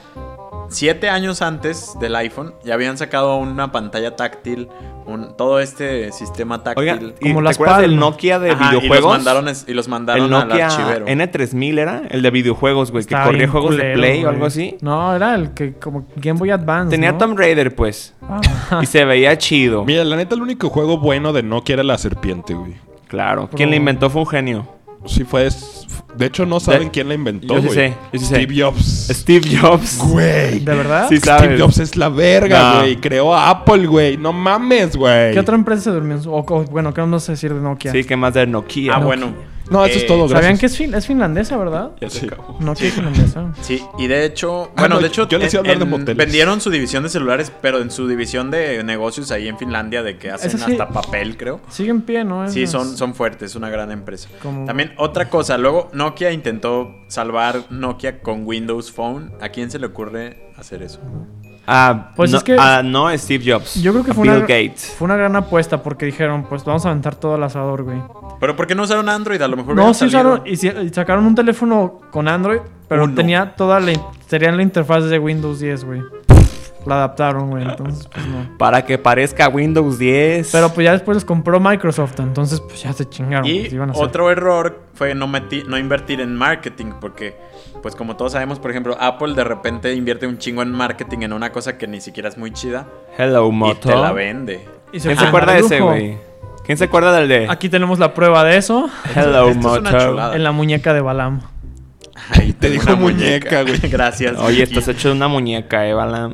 C: 7 años antes del iPhone ya habían sacado una pantalla táctil, todo este sistema táctil.
A: Oigan,
D: Como
A: ¿te
D: las
A: acuerdas del
D: Palm.
A: Nokia de
C: Ajá,
A: videojuegos?
C: y los mandaron
A: El
C: al
A: Nokia
C: archivero.
A: N3000 era el de videojuegos, güey, que
D: Estaba
A: corría
D: bien
A: juegos de
D: culero,
A: Play o
D: güey.
A: algo así.
D: No, era el que como Game Boy Advance.
A: Tenía
D: ¿no?
A: Tomb Raider, pues.
D: Ah.
A: Y se veía chido.
B: Mira, la neta, el único juego bueno de Nokia era la serpiente, güey.
A: Claro.
D: Pero-
A: Quien la inventó fue un genio.
B: Sí fue... De hecho, no saben
A: De-
B: quién la inventó,
A: Yo sí
B: güey.
A: sé, yo sí sé.
B: Steve Jobs.
A: Steve Jobs.
B: Güey.
D: ¿De verdad?
A: Sí,
B: Steve
A: sabes.
B: Jobs es la verga,
A: No.
B: güey. Creó a Apple, güey. No mames, güey.
D: ¿Qué otra empresa se durmió? Bueno, ¿qué vamos a decir de Nokia?
A: Sí, que más de Nokia.
C: Ah,
A: ¿no?
C: bueno.
B: No, eso es todo, gracias.
D: ¿Sabían que es finlandesa, verdad?
A: Ya se
B: Sí.
A: acabó.
D: Nokia es finlandesa.
C: Sí, y de hecho,
B: Ah,
C: bueno,
B: no,
C: de hecho,
B: yo les iba a hablar de moteles.
C: vendieron su división de celulares, pero en su división de negocios ahí en Finlandia, de que hacen
D: Eso sí.
C: hasta papel, creo.
D: Sigue en pie, ¿no?
C: Sí,
D: Esas-
C: son fuertes, es una gran empresa.
D: Como-
C: También otra cosa, luego Nokia intentó salvar Nokia con Windows Phone. ¿A quién se le ocurre hacer eso?
D: Pues
A: no,
D: es que-
A: no Steve Jobs.
D: Yo creo que
A: A
D: fue
A: Bill
D: una,
A: Gates.
D: fue una gran apuesta porque dijeron, pues vamos a aventar todo al asador, güey.
C: ¿Pero por qué no usaron Android? A lo mejor
D: No,
C: hubieran
D: sí
C: salido.
D: usaron y sacaron un teléfono con Android, pero
C: Uno.
D: tenía sería la interfaz de Windows 10, güey. La adaptaron, güey, entonces pues no.
A: Para que parezca Windows 10.
D: Pero pues ya después los compró Microsoft, entonces pues ya se chingaron.
C: Y
D: pues, iban a hacer.
C: otro error fue no invertir en marketing, porque, pues como todos sabemos, por ejemplo, Apple de repente invierte un chingo en marketing en una cosa que ni siquiera es muy chida
A: Hello,
C: y
A: Moto.
C: te la vende.
D: Y
A: ¿Quién se
D: fue
A: acuerda
D: de
A: de ese,
D: lujo.
A: güey? ¿Quién se acuerda del de
D: Aquí tenemos la prueba de eso
A: Hello,
C: Esto es una
A: Moto?
C: chulada.
D: en la muñeca de Balam.
C: Ahí
B: Te
C: tengo
B: dijo
C: una
B: muñeca, güey.
C: Gracias.
A: Oye,
C: Vicky.
A: estás hecho de una muñeca, Balam.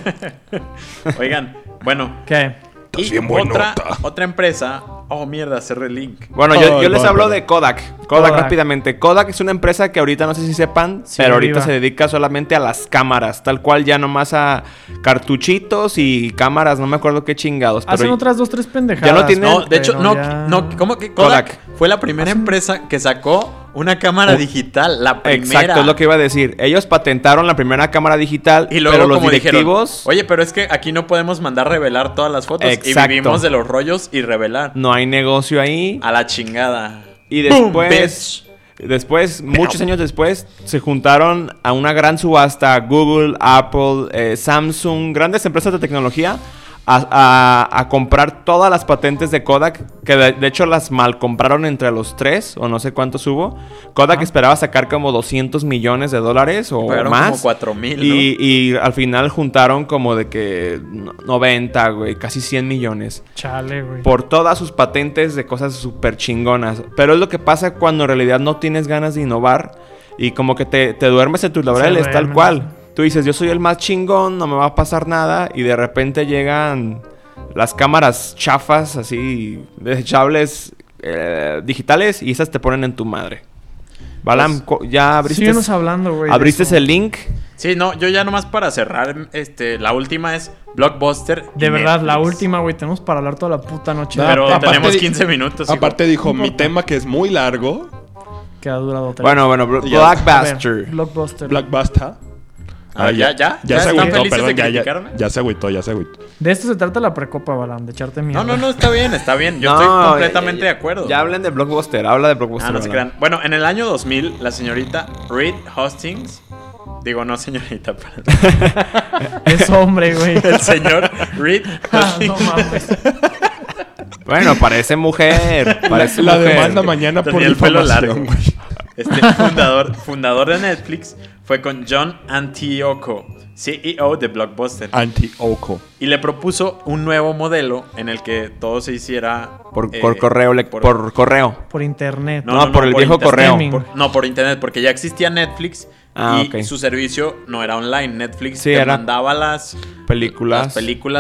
C: Oigan, bueno.
D: ¿Qué?
C: Y
B: bien
C: otra,
B: buenota.
C: otra empresa. Oh, mierda, cerré el link.
A: Bueno,
B: Ay,
A: yo les hablo
B: bárbaro.
A: de Kodak. Kodak.
D: Kodak.
A: Rápidamente. Kodak es una empresa que ahorita no sé si sepan,
D: Sí,
A: pero ahorita
D: viva.
A: se dedica solamente a las cámaras. Tal cual ya nomás a cartuchitos y cámaras, no me acuerdo qué chingados. Pero
D: Hacen otras 2, 3 pendejadas.
A: Ya no tienen-
C: No, de hecho,
D: pero
C: no,
D: ya-
C: no, ¿cómo que Kodak,
A: Kodak.
C: fue la primera empresa que sacó una cámara digital? La primera.
A: Exacto, es lo que iba a decir. Ellos patentaron la primera cámara digital,
C: Y luego
A: pero los
C: como
A: directivos
C: dijeron, oye, pero es que aquí no podemos mandar revelar todas las fotos.
A: Exacto.
C: Y vivimos de los rollos y revelar.
A: no hay negocio ahí.
C: A la chingada.
A: Y
C: Boom,
A: después, muchos años después, se juntaron a una gran subasta Google, Apple, Samsung, grandes empresas de tecnología, a comprar todas las patentes de Kodak, que de hecho las mal compraron entre los tres, o no sé cuántos hubo. Kodak esperaba sacar como $200 millones o
C: Pagaron
A: más.
C: como 4,000, ¿no?
A: Y al final juntaron como de que 90, güey, casi 100 millones.
D: Chale, güey.
A: Por todas sus patentes de cosas súper chingonas. Pero es lo que pasa cuando en realidad no tienes ganas de innovar y como que te duermes en tus laureles, tal cual. Tú dices, yo soy el más chingón, no me va a pasar nada. Y de repente llegan las cámaras chafas, así, desechables, digitales, y esas te ponen en tu madre. Balam, ya abriste...
D: Síguenos hablando, güey.
A: ¿Abriste el link?
C: Sí, no, yo ya nomás para cerrar, la última es Blockbuster.
D: De verdad, la
C: Netflix.
D: última, güey. Tenemos para hablar toda la puta noche.
B: No,
C: Pero
B: aparte
C: tenemos
B: di-
C: 15 minutos.
B: Aparte dijo, mi tema que es muy largo,
D: Que ha durado 3.
A: Bueno, Blockbuster.
D: Blockbuster.
B: Blockbuster.
C: Ya
B: Ya se
C: están
B: agüitó,
C: felices
B: perdón,
C: de
B: ya
C: criticarme.
B: se agüitó.
D: De esto se trata la precopa, Balam. De echarte mierda.
C: No, está bien. Yo
A: No,
C: estoy completamente de acuerdo.
A: Ya hablen de Blockbuster, habla de Blockbuster.
C: No se
A: Balam.
C: crean. Bueno, en el año 2000, la señorita Reed Hastings... Digo, no señorita, perdón.
D: Es hombre, güey.
C: El señor Reed
D: No
C: Hastings.
D: mames.
A: Bueno, parece mujer. Parece
B: La
A: mujer.
B: demanda mañana por
C: Tenía el pelo largo.
B: difamación, güey.
C: Fundador de Netflix fue con John Antioco, CEO de Blockbuster.
B: Anti-Oco.
C: Y le propuso un nuevo modelo en el que todo se hiciera...
A: Por correo, por correo.
D: Por internet.
A: No, por el viejo
C: internet.
A: correo.
D: Streaming.
C: Por internet, porque ya existía Netflix y
A: ok.
C: su servicio no era online. Netflix
A: Sí,
C: te
A: era
C: mandaba las
A: películas.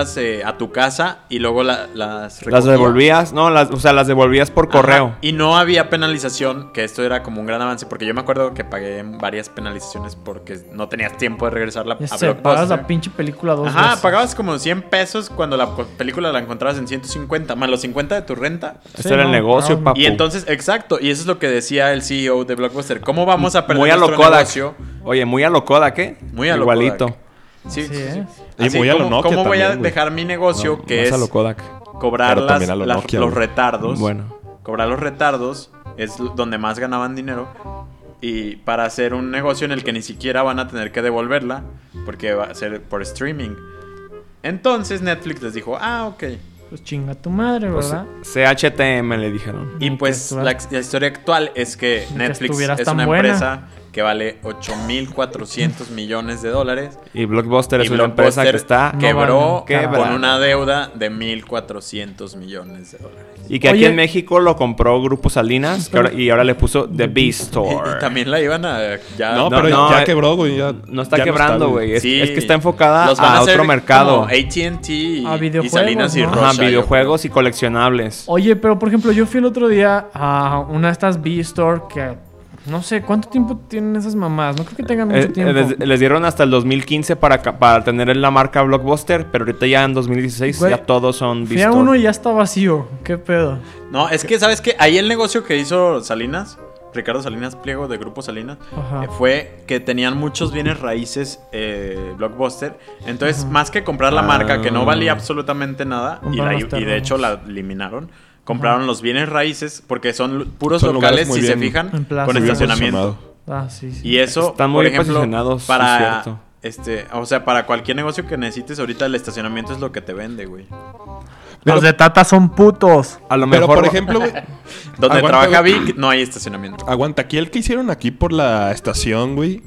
C: a tu casa y luego las
A: Las
C: recogía.
A: devolvías, no, las devolvías por correo.
C: Ajá, y no había penalización, que esto era como un gran avance, porque yo me acuerdo que pagué varias penalizaciones porque no tenías tiempo de regresarla
D: Ya
C: a
D: sé, pagas
C: Blockbuster.
D: la pinche película 2
C: Ajá,
D: veces.
C: pagabas como 100 pesos cuando la película la encontrabas en 150, más los 50 de tu renta.
A: Ese era el negocio,
D: no.
A: papu.
C: Y entonces, exacto, y eso es lo que decía el CEO de Blockbuster. ¿Cómo vamos a perder
A: muy a lo
C: nuestro
A: Kodak.
C: negocio?
A: Oye, muy a lo Kodak, ¿eh?
C: Muy a lo
A: Igualito.
C: Kodak. Sí,
D: Así
C: sí, sí.
D: es.
B: Y
C: Así,
B: muy a lo
C: ¿cómo-
B: Nokia
C: ¿Cómo voy a
B: también, güey.
C: dejar mi negocio,
A: No,
C: que
A: más a
C: es
A: lo Kodak.
C: cobrar
B: Pero también a lo Nokia,
C: los
B: güey.
C: retardos?
A: Bueno.
C: Cobrar los retardos es donde más ganaban dinero. Y para hacer un negocio en el que ni siquiera van a tener que devolverla, porque va a ser por streaming. Entonces Netflix les dijo, ok.
D: Pues chinga tu madre,
A: Pues,
D: ¿verdad?
A: CHTM le dijeron.
C: Y
D: Ni
C: pues
D: que
C: la
D: estuviera-
C: historia actual es que
D: Ni que
C: Netflix
D: estuvieras
C: es
D: tan
C: una
D: buena.
C: empresa que vale $8,400 millones.
A: Y Blockbuster es
C: Y
A: una empresa que
C: Blockbuster
A: está...
C: quebró
A: quebrada.
C: con una deuda de $1,400 millones.
A: Y que aquí
D: Oye.
A: en México lo compró Grupo Salinas y ahora le puso The B
C: Y
A: Store.
C: también la iban a... Ya,
B: No,
A: No,
B: pero
A: no,
B: ya quebró, güey.
A: No está
B: ya
A: quebrando,
B: güey.
A: güey. Es,
C: Sí.
A: es que está enfocada
C: Los van
A: a
C: hacer
A: otro mercado.
C: como AT&T y,
D: A videojuegos,
C: Salinas y
D: ¿no?
C: Rocha.
A: Ajá, videojuegos y coleccionables.
D: Oye, pero por ejemplo, yo fui el otro día a una de estas B-Store que... No sé, ¿cuánto tiempo tienen esas mamás? No creo que tengan mucho tiempo.
A: Les dieron hasta el 2015 para tener la marca Blockbuster, pero ahorita ya en 2016
D: Güey,
A: ya todos son
D: Fui a
A: B-Store.
D: uno y ya está vacío. ¿Qué pedo?
C: No, es que, ¿sabes qué? Ahí el negocio que hizo Salinas, Ricardo Salinas Pliego de Grupo Salinas,
D: Ajá.
C: fue que tenían muchos bienes raíces Blockbuster. Entonces, más que comprar la marca, que no valía absolutamente nada,
D: Compraron los
C: y de
D: terrenos.
C: hecho la eliminaron, compraron los bienes raíces porque son puros
B: Son lugares
C: locales,
B: muy
C: si se
B: bien-
C: fijan,
D: En plaza.
C: con
B: Muy bien
C: estacionamiento.
B: posicionado.
D: Ah, sí, sí.
C: Y eso,
A: Están
C: por
A: muy
C: ejemplo,
A: posicionados, sí,
C: para
A: cierto.
C: o sea, para cualquier negocio que necesites ahorita el estacionamiento es lo que te vende, güey.
D: Los de Tata son putos.
A: A lo
B: Pero,
A: mejor...
B: por ejemplo, güey,
C: Donde
B: Aguanta,
C: trabaja
B: güey.
C: Vic no hay estacionamiento.
B: aguanta. Aquí el que hicieron aquí por la estación, güey,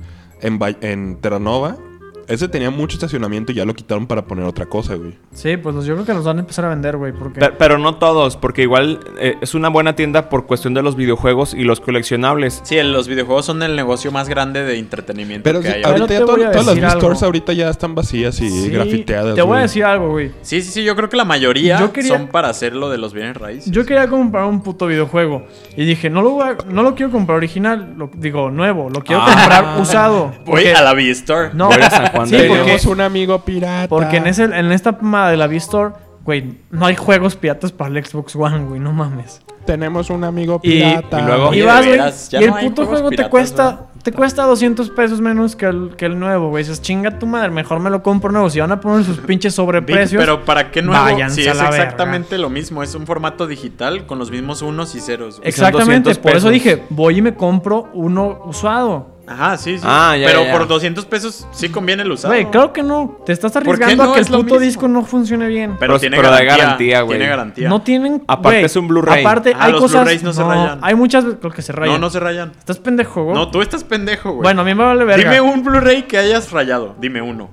B: en Terranova, ese tenía mucho estacionamiento y ya lo quitaron para poner otra cosa, güey.
D: Sí, pues yo creo que los van a empezar a vender, güey. Porque...
A: Pero no todos, porque igual es una buena tienda por cuestión de los videojuegos y los coleccionables.
C: Sí, los videojuegos son el negocio más grande de entretenimiento
B: Pero
C: que
B: sí,
C: hay.
D: Pero
B: ahorita
D: te
B: ya
D: voy a
B: todas las
D: decir
B: B-Stores
D: algo.
B: ahorita ya están vacías y
D: Sí,
B: grafiteadas,
D: te voy a
B: güey.
D: decir algo, güey.
C: Sí, yo creo que la mayoría
D: Yo quería-
C: son para hacer lo de los bienes raíces.
D: Yo quería comprar un puto videojuego. Y dije, no lo quiero comprar original. Digo, nuevo. Lo quiero comprar usado.
C: Voy
D: Porque-
C: a la B-Store.
D: No,
A: Voy a San Juan
D: sí,
A: de
D: porque,
B: Tenemos un amigo pirata.
D: porque en esta mamada de la V-Store, güey, no hay juegos piratas para el Xbox One, güey, no mames.
B: Tenemos un amigo
D: Y-
B: pirata.
A: y luego-
C: Oye,
D: Y vas,
C: de
D: güey,
C: veras, ya
D: y el
C: no hay
D: puto
C: juegos
D: juego te
C: piratas,
D: cuesta,
C: ¿verdad?
D: te cuesta 200 pesos menos que el nuevo, güey. Dices, chinga tu madre, mejor me lo compro nuevo. Si van a poner sus pinches
C: Vic,
D: sobreprecios.
C: pero ¿para qué nuevo?
D: váyanse
C: Si
D: a
C: es
D: la verga.
C: exactamente lo mismo. Es un formato digital con los mismos unos y ceros. güey.
D: Exactamente,
A: 200
D: por eso
A: pesos.
D: dije, voy y me compro uno usado.
C: Ajá, sí.
A: Ah, ya,
C: Pero
A: ya.
C: por 200 pesos sí conviene el usado.
D: Güey, claro que no. Te estás
C: qué
D: arriesgando
C: no?
D: a que el
C: Es lo
D: puto
C: mismo.
D: disco no funcione bien.
C: Pero tiene
A: pero da
C: garantía.
A: garantía, güey.
C: Tiene garantía.
D: No tienen.
A: Aparte
D: güey,
A: es un Blu-ray.
D: Aparte,
C: Ah,
D: hay
C: los
D: cosas.
C: Blu-rays no se rayan.
D: Hay muchas que se rayan.
C: No se rayan.
D: Estás pendejo, güey.
C: No, tú estás pendejo, güey.
D: Bueno, a mí me vale verga.
C: Dime un Blu-ray que hayas rayado. Dime uno.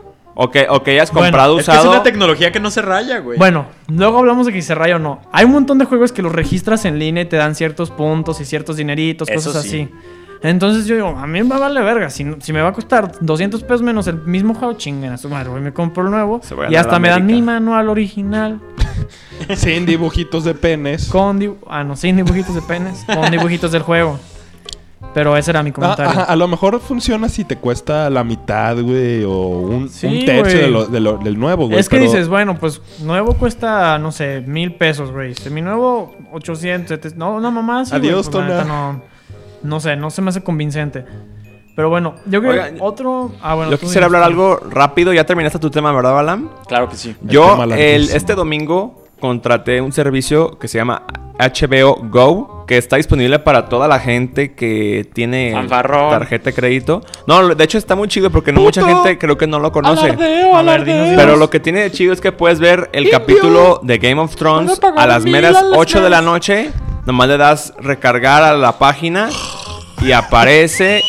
A: O que hayas
D: Bueno,
A: comprado
C: Es que es
A: usado.
C: una tecnología que no se raya, güey.
D: Bueno, luego hablamos de que se raya o no. Hay un montón de juegos que los registras en línea y te dan ciertos puntos y ciertos dineritos,
C: Eso
D: cosas
C: sí.
D: así. Entonces yo digo, a mí me vale verga. Si me va a costar 200 pesos menos el mismo juego, chinguen a su madre, güey. Me compro el nuevo
A: Se va a
D: y
A: ganar
D: hasta me dan
A: América.
D: mi manual original
B: Sin dibujitos de penes.
D: sin dibujitos de penes, con dibujitos del juego. Pero ese era mi comentario.
B: Ajá, a lo mejor funciona si te cuesta la mitad, güey, o un
D: Sí,
B: tercio
D: güey.
B: del nuevo, güey.
D: Es que
B: pero-
D: dices, bueno, pues nuevo cuesta, no sé, 1,000 pesos, güey. Mi nuevo, 800, 700. No, mamá, sí, güey,
B: Adiós,
D: pues, la
B: Tona.
D: neta no sé, no se me hace convincente. Pero bueno, yo creo
A: Oigan,
D: que otro... bueno,
A: Yo
D: tú
A: quisiera
D: dinos.
A: hablar algo rápido. Ya terminaste tu tema, ¿verdad, Balam?
C: Claro que sí.
A: Yo
B: tema larguísimo.
A: este domingo contraté un servicio que se llama HBO Go, que está disponible para toda la gente que tiene
C: Fanfarrón.
A: tarjeta de crédito. No, de hecho está muy chido porque no mucha gente creo que no lo conoce.
D: A ver, dinos.
A: Pero lo que tiene de chido es que puedes ver el capítulo de Game of Thrones a las meras 8 de la noche. Nomás le das recargar a la página y aparece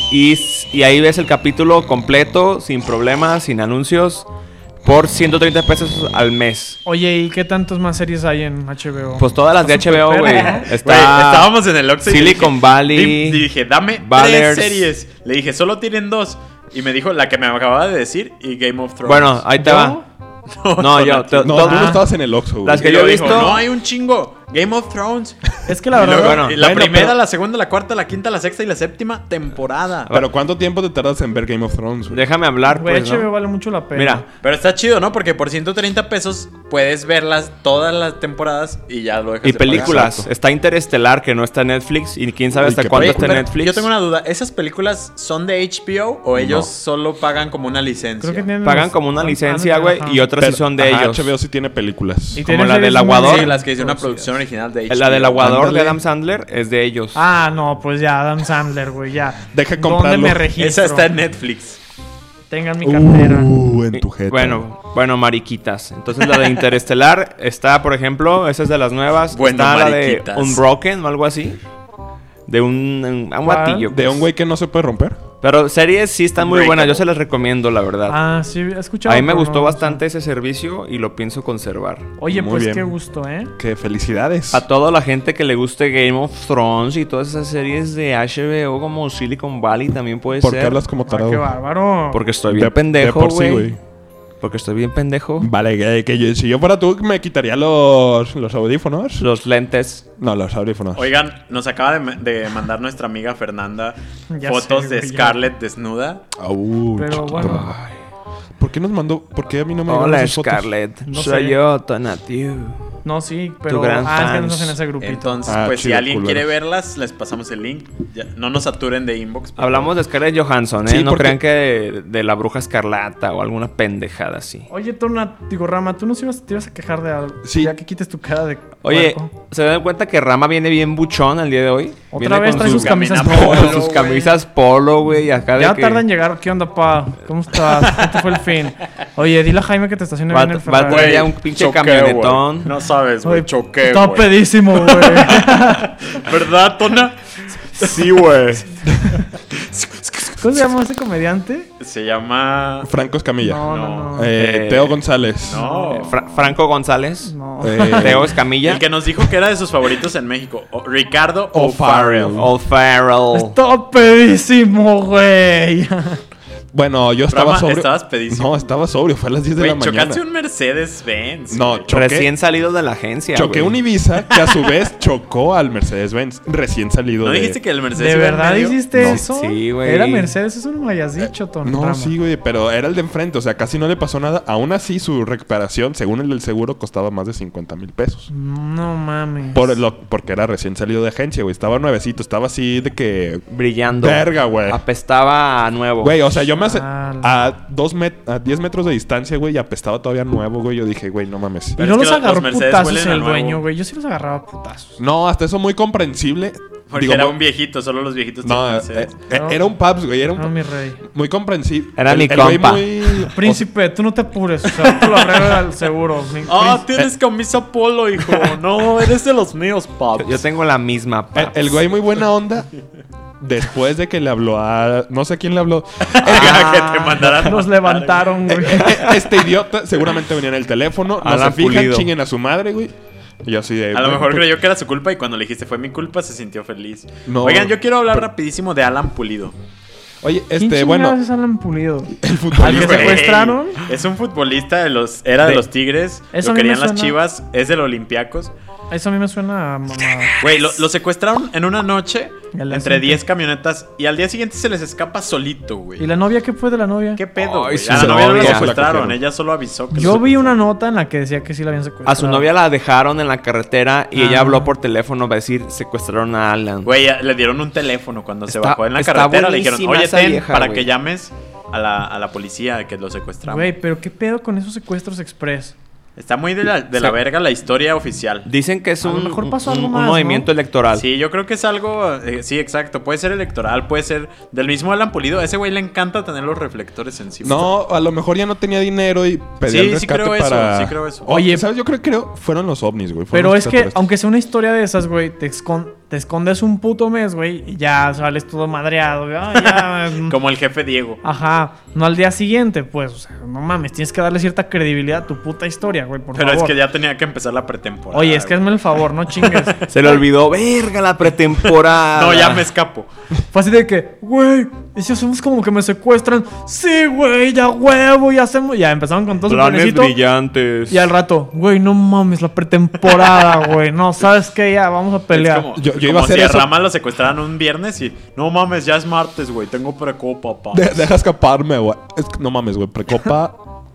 A: y ahí ves el capítulo completo, sin problemas, sin anuncios, por 130 pesos al mes.
D: Oye, ¿y qué tantas más series hay en HBO?
A: Pues todas las de
D: Está súper
A: HBO, güey.
D: perro, ¿no?
A: Está
C: Güey, estábamos en el Oxxo y
A: Silicon
C: dije,
A: Valley.
C: Dije, dame
A: Ballers.
C: 3 series. Le dije, solo tienen 2. Y me dijo la que me acababa de decir y Game of Thrones.
A: Bueno, ahí te
D: ¿Yo?
A: va. No, yo.
C: Tonati.
B: No, tú no estabas en el Oxxo, güey.
A: Las
C: Y
A: que yo
C: luego
A: he
C: dijo,
A: visto-
C: no, hay un chingo. Game of Thrones.
D: Es que la
C: Y
D: verdad...
C: luego,
A: bueno,
C: la
B: bueno,
C: primera,
B: pero-
C: la segunda, la cuarta, la quinta, la sexta y la séptima temporada.
B: Pero ¿cuánto tiempo te tardas en ver Game of Thrones, güey?
A: Déjame hablar,
D: Güey,
A: pues,
D: HBO
A: ¿no?
D: vale mucho la pena.
A: Mira,
C: Pero está chido, ¿no? Porque por 130 pesos puedes verlas todas las temporadas y ya lo dejas
A: y
C: de pagar.
A: películas.
B: Exacto.
A: Está Interestelar, que no está en Netflix. Y quién sabe
B: Uy,
A: hasta
B: qué
A: cuándo
C: Oye,
A: está en
C: pero
A: Netflix.
C: yo tengo una duda. ¿Esas películas son de HBO o ellos solo pagan como una licencia?
D: Creo que tienen
A: Pagan
D: los-
A: como una
D: ah,
A: licencia,
D: ajá.
A: güey. Y otras sí son de
B: ajá,
A: ellos.
B: HBO sí tiene películas.
D: Y
A: como
D: tienen
A: la del
D: series
A: Aguador.
D: muy
C: Sí, las que hice una
D: producidas.
C: producción original de HBO.
A: La del aguador
B: Ándale.
A: de Adam Sandler es de ellos.
D: Ah, no, pues ya, Adam Sandler, güey, ya.
B: Deja
D: ¿Dónde
B: comprarlo.
D: me registro?
C: Esa está en Netflix.
D: Tengan mi cartera.
B: En tu jeta.
A: Bueno, mariquitas. Entonces la de Interestelar está, por ejemplo, esa es de las nuevas.
C: Bueno,
A: está la de
C: mariquitas.
A: Unbroken o algo así. De un
D: ¿Cuál?
A: batillo.
B: De
A: pues.
B: un güey que no se puede romper.
A: Pero series sí están muy
C: Unbreakable.
A: buenas. Yo se las recomiendo, la verdad.
D: Ah, sí, he escuchado.
A: A mí me
D: pero
A: gustó
D: no, no sé.
A: bastante ese servicio y lo pienso conservar.
D: Oye,
B: Muy
D: pues
B: bien.
D: qué gusto, ¿eh?
B: Que felicidades.
A: A toda la gente que le guste Game of Thrones y todas esas series de HBO como Silicon Valley también puede
B: ¿Por
A: ser.
B: qué hablas como
D: Ah, qué
B: tarado?
D: bárbaro.
A: Porque estoy bien
B: De
A: pendejo,
B: por sí,
A: güey. Porque estoy bien pendejo.
B: Vale, si yo fuera tú, me quitaría los audífonos.
A: Los lentes.
B: No, los audífonos.
C: Oigan, nos acaba de mandar nuestra amiga Fernanda
D: Ya
C: fotos
D: sé,
C: de
D: güey, ya.
C: Scarlett desnuda.
D: Pero
B: chiquito.
D: bueno.
B: ¿Por qué nos mandó? ¿Por qué a mí no me llegaron
A: Hola,
B: esas fotos?
A: Scarlett.
D: No
A: Soy
D: sé.
A: yo, Tonatiu.
D: No, sí, pero...
A: gran
D: es que no
A: fans.
D: estás en ese grupito.
C: Entonces,
B: Ah,
C: pues si
B: chido,
C: alguien
B: culeros.
C: quiere verlas, les pasamos el link. Ya, no nos saturen de inbox. por
A: Hablamos de Scarlett Johansson, ¿eh?
B: Sí,
A: no
B: porque-
A: crean que de la bruja escarlata o alguna pendejada así.
D: Oye, digo, Rama, tú no te ibas a quejar de algo.
B: Sí.
D: Ya que quites tu cara de
A: Oye,
D: puerco.
A: ¿se dan cuenta que Rama viene bien buchón el día de hoy?
D: Otra
A: Viene
D: vez
A: con
D: trae sus camisas
C: camina
D: polo,
A: con
C: polo,
A: sus
C: güey.
A: camisas polo, güey. Acá de
D: Ya
A: que
D: tarda en llegar. ¿Qué onda, pa? ¿Cómo estás? ¿Cómo te fue el fin? Oye, dile a Jaime que te estacione
A: Va,
D: bien el
A: va a
D: Ferrari.
A: traer ya un pinche
C: Choqué,
A: camionetón.
C: güey. No sabes, güey.
D: Oye,
C: Choqué,
D: Estaba
C: güey.
D: pedísimo, güey.
C: ¿Verdad, Tona?
A: Sí, güey.
D: ¿Cómo se llama ese comediante?
C: Se llama...
B: Franco Escamilla.
D: No.
B: Teo González.
C: No.
A: Franco González.
D: No.
A: Teo Escamilla.
C: El que nos dijo que era de sus favoritos en México. Ricardo
B: O'Farrell.
C: O'Farrell.
A: Old Farrell.
D: Estaba pedísimo, güey.
B: Bueno, yo estaba
C: Rama,
B: sobrio.
C: estabas pedísimo.
B: No, estaba sobrio. Fue a las 10 de
C: Güey,
B: la mañana.
C: chocaste un Mercedes-Benz.
B: No,
C: güey.
B: choqué.
A: Recién salido de la agencia.
B: Choqué
A: güey.
B: un Ibiza que a su vez chocó al Mercedes-Benz recién salido
C: ¿No
B: de...
C: dijiste que el Mercedes
D: ¿De
C: iba en
D: verdad
C: medio?
D: hiciste
B: No.
D: eso?
A: Sí, güey.
D: Era Mercedes, eso no me hayas dicho, Ton.
B: No,
D: Rama.
B: sí, güey, pero era el de enfrente, o sea, casi no le pasó nada. Aún así, su recuperación, según el del seguro, costaba más de 50,000 pesos.
D: No mames.
B: Porque era recién salido de agencia, güey. Estaba nuevecito, estaba así de que...
A: Brillando.
B: Verga, güey.
A: Apestaba a nuevo.
B: Güey, o sea, yo me hace...
D: Ala.
B: A 10 metros de distancia, güey, y apestaba todavía nuevo, güey. Yo dije, güey, no mames.
D: Y
C: Pero
D: no
C: es que
D: los
C: los
D: agarró
C: Mercedes
D: putazos
C: huelen a
D: el
C: nuevo.
D: dueño, güey. Yo sí los agarraba a putazos.
B: No, hasta eso muy comprensible.
C: Porque
B: Digo,
C: era
B: mo-
C: un viejito, solo los viejitos
B: No,
C: tienen Mercedes.
B: era un Pabs, güey. Era un
D: No, mi rey.
B: muy comprensible.
A: Era mi
B: güey
A: compa.
D: Príncipe, tú no te apures. O sea, tú lo arreglas al seguro.
C: Tienes camisa polo, hijo. No, eres de los míos, paps.
A: Yo tengo la misma.
B: El güey muy buena onda. Después de que le habló a... No sé quién le habló.
C: Que te mandaran.
D: Nos levantaron, güey.
B: Este idiota seguramente venía en el teléfono. No
A: Alan
B: se fijan,
A: Pulido.
B: chinguen a su madre, güey. Y yo así de...
C: A lo mejor
B: pues,
C: creyó que era su culpa y cuando le dijiste fue mi culpa se sintió feliz.
B: No.
C: Oigan, yo quiero hablar rapidísimo de Alan Pulido.
B: Oye,
D: ¿Quién
B: bueno,
D: chingados es Alan Pulido?
B: el
D: ¿Al
B: futbolista...
D: que secuestraron?
C: Es un futbolista de los... Era de los Tigres.
D: Eso
C: Lo
D: a mí me
C: querían las
D: suena-
C: Chivas. Es del Olympiacos.
D: Eso a mí me suena a mamá.
C: Güey, lo secuestraron en una noche
D: Y al día
C: entre
D: siguiente-
C: 10 camionetas y al día siguiente se les escapa solito, güey.
D: ¿Y la novia qué fue de la novia?
C: ¿Qué pedo,
A: Ay,
C: güey?
A: sí,
C: A la
A: se
C: novia no la
A: odia.
C: secuestraron,
B: La cogieron.
C: ella solo avisó que
D: Yo
C: lo
D: vi una
C: secuestraron.
D: nota en la que decía que sí la habían secuestrado.
A: A su novia la dejaron en la carretera y
D: Ah.
A: ella habló por teléfono para decir secuestraron a Alan.
C: Güey, le dieron un teléfono cuando se
A: Está-
C: bajó en la
A: está
C: carretera. Le dijeron,
A: buenísima
C: oye,
A: esa
C: ten,
A: vieja,
C: para
A: güey.
C: que llames a la policía que lo secuestramos.
D: Güey, pero ¿qué pedo con esos secuestros express?
C: Está muy de la
A: Sí.
C: verga la historia oficial.
A: Dicen que es
D: A lo
A: un,
D: mejor pasó
A: un-
D: algo
A: un
D: más,
A: movimiento electoral.
C: Sí, yo creo que es algo... sí, exacto. Puede ser electoral, puede ser del mismo Alan Pulido. A ese güey le encanta tener los reflectores encima.
B: No, a lo mejor ya no tenía dinero y pedía
C: Sí,
B: el
C: sí
B: rescate
C: creo eso,
B: para...
C: sí creo eso.
B: Oye, ¿sabes? Yo creo fueron los ovnis, güey. fueron
D: Pero
B: los
D: es que,
B: extraterrestres.
D: aunque sea una historia de esas, güey, te escondes un puto mes, güey, y ya sales todo madreado, güey. Ah, ya,
C: Como el jefe Diego.
D: Ajá, no al día siguiente, pues, o sea, no mames, tienes que darle cierta credibilidad a tu puta historia, güey, por
C: Pero
D: favor.
C: es que ya tenía que empezar la pretemporada.
D: Oye, es que
C: güey.
D: hazme el favor, no chingues.
A: Se le olvidó, verga, la pretemporada.
C: No, ya me escapo.
D: Fue así de que, güey, ¿y si hacemos como que me secuestran? Sí, güey, ya huevo, ya hacemos. Ya empezaron con todo su
A: Planes
D: planecito.
A: brillantes.
D: Y al rato, güey, no mames, la pretemporada, güey. No, ¿sabes qué? Ya, vamos a pelear.
C: Es como,
B: Yo
C: como
B: iba a hacer
C: si a
B: eso.
C: Rama lo secuestraran un viernes y... No mames, ya es martes, güey. Tengo precopa, papá.
B: Deja escaparme, güey. Es que no mames, güey. Precopa.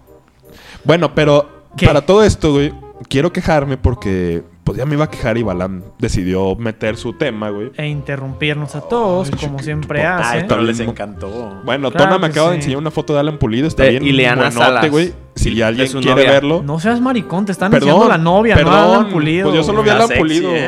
B: Bueno, pero
D: ¿Qué?
B: para todo esto, güey, quiero quejarme porque pues ya me iba a quejar y Balam decidió meter su tema, güey.
D: E interrumpirnos a todos,
B: Ay,
D: como
B: chiquito,
D: siempre
B: papá.
D: hace.
C: Ay, pero les
B: Mismo.
C: encantó.
B: Bueno,
D: Claro
B: Tona me
D: que
B: acaba de
D: sí.
B: enseñar una foto de Alan Pulido. Está
A: De
B: bien
A: Ileana
B: buenote,
A: Salas.
B: güey. Si
A: De
B: alguien
A: su
B: quiere
A: novia.
B: verlo.
D: No seas maricón, te están
B: Perdón,
D: enseñando la novia, no a
B: perdón.
D: Alan Pulido.
B: Pues yo solo vi a
C: Está
B: Alan
C: sexy,
B: Pulido.
C: ¿eh?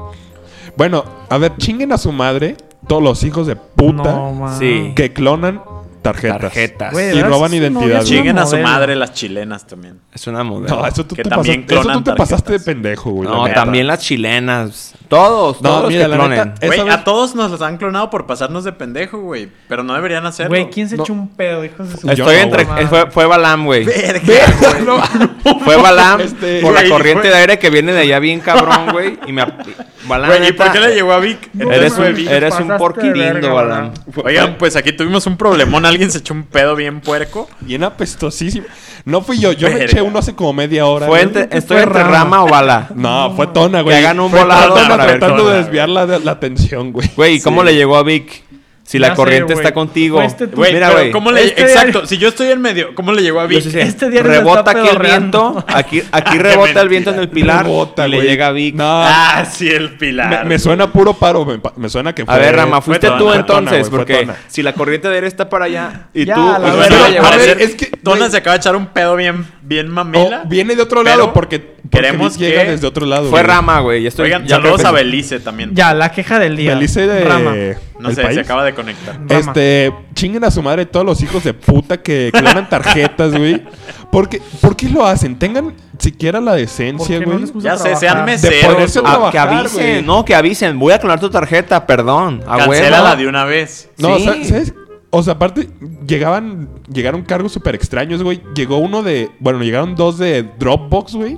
B: Bueno, a ver, chinguen a su madre todos los hijos de puta
D: No, man.
A: Sí.
B: que clonan tarjetas.
D: Güey, de
B: y
D: verdad,
B: roban
D: su novia
B: identidad.
D: es una
C: Chinguen a su
D: modelo.
C: madre las chilenas también.
A: Es una modelo.
B: No, eso tú
C: Que
B: te
C: también
B: pasaste, eso
C: clonan
B: tú te pasaste de
C: tarjetas.
B: pendejo, güey.
A: No,
B: la neta.
A: también las chilenas. Todos,
B: No,
A: todos los
B: mira,
A: que
B: la
A: clonen.
B: neta,
C: Güey,
B: esa vez-
C: a todos nos los han clonado por pasarnos de pendejo, güey. Pero no deberían hacerlo.
D: Güey, ¿quién se
B: No.
D: echó un pedo, hijos de su
B: Yo
A: Estoy
B: no,
A: entre...
D: güey.
A: fue Balam, güey.
B: No,
A: Fue Balam
B: Este,
A: por la
C: güey,
A: corriente
C: fue-
A: de aire que viene de allá bien cabrón, güey. Y me... Balam,
C: Güey, ¿y
A: neta,
C: por qué le llegó a Vic?
D: No,
A: Eres
D: güey,
A: un,
D: te
A: eres
D: pasaste
A: un
D: de
A: porquirindo,
D: verga,
A: Balam.
C: Oigan, pues aquí tuvimos un problemón. Alguien se echó un pedo bien puerco.
B: Bien apestosísimo. No fui yo. Yo me
C: Verga.
B: eché uno hace como media hora.
A: Fue
B: güey.
A: entre- estoy
D: fue
A: entre
D: Rama.
A: Rama o Bala.
B: No, fue Tona, güey.
A: Que hagan un
B: Fue
A: volado
B: Tona
A: para ver
B: tratando
C: Tona,
B: de desviar la atención, güey.
A: Güey, ¿y cómo
C: Sí.
A: le llegó a Vic? Si
D: Ya
A: la
D: sé,
A: corriente
D: güey.
A: está contigo.
D: Fue este tu-
C: Güey,
A: Mira,
C: pero
A: güey.
C: ¿cómo le
D: Este
C: Exacto,
D: diario-
C: si yo estoy en medio, ¿cómo le llegó a
A: Yo
C: Vic?
A: sí sé.
D: Este diario
A: Rebota
D: está
A: aquí el
D: pedorreando.
A: viento. Aquí
C: Qué
A: rebota
C: mentira.
A: el viento en el pilar.
B: Rebota,
A: y le
B: güey.
A: llega a Vic.
B: No,
C: Ah, sí, el pilar.
B: me suena puro paro. Me suena que fue...
A: A ver, Rama,
C: fue
A: fuiste
C: Tona,
A: tú
C: fue
A: entonces,
B: Tona, güey, fue
A: porque
B: Tona.
A: si la corriente de aire está para allá y
D: Ya,
A: tú
D: la
A: pues,
D: verdad.
A: no
C: Bueno,
A: le llegó
B: a
A: a
B: ver,
A: Vic.
B: es que,
C: Tona
B: güey,
C: se acaba de echar un pedo bien mamila.
B: oh, viene de otro
C: pero
B: lado porque
C: queremos
B: Vic llega
C: que-
B: desde otro lado.
A: Fue
B: güey.
A: Rama, güey. Ya estoy.
C: Oigan,
A: ya
C: saludos
A: creo
C: a
A: que-
C: Belice también.
D: Ya, la queja del día.
B: Belice de...
D: Rama.
C: No
B: ¿el
C: sé,
B: país?
C: se acaba de conectar.
D: Rama.
B: Chinguen a su madre todos los hijos de puta que clonan tarjetas, güey. ¿Por qué lo hacen? Tengan siquiera la decencia,
D: Porque no
B: güey.
D: les gusta
C: Ya sé, sean
D: trabajar.
C: meseros.
B: De ponerse a
C: güey.
B: trabajar.
A: Que avisen,
B: güey.
A: no, que avisen. Voy a clonar tu tarjeta, perdón. A
C: Cancélala
A: huevo.
C: de una vez.
B: No,
A: Sí.
B: ¿sabes? O sea, aparte, llegaron cargos súper extraños, güey. Llegó uno de... Bueno, llegaron dos de Dropbox, güey.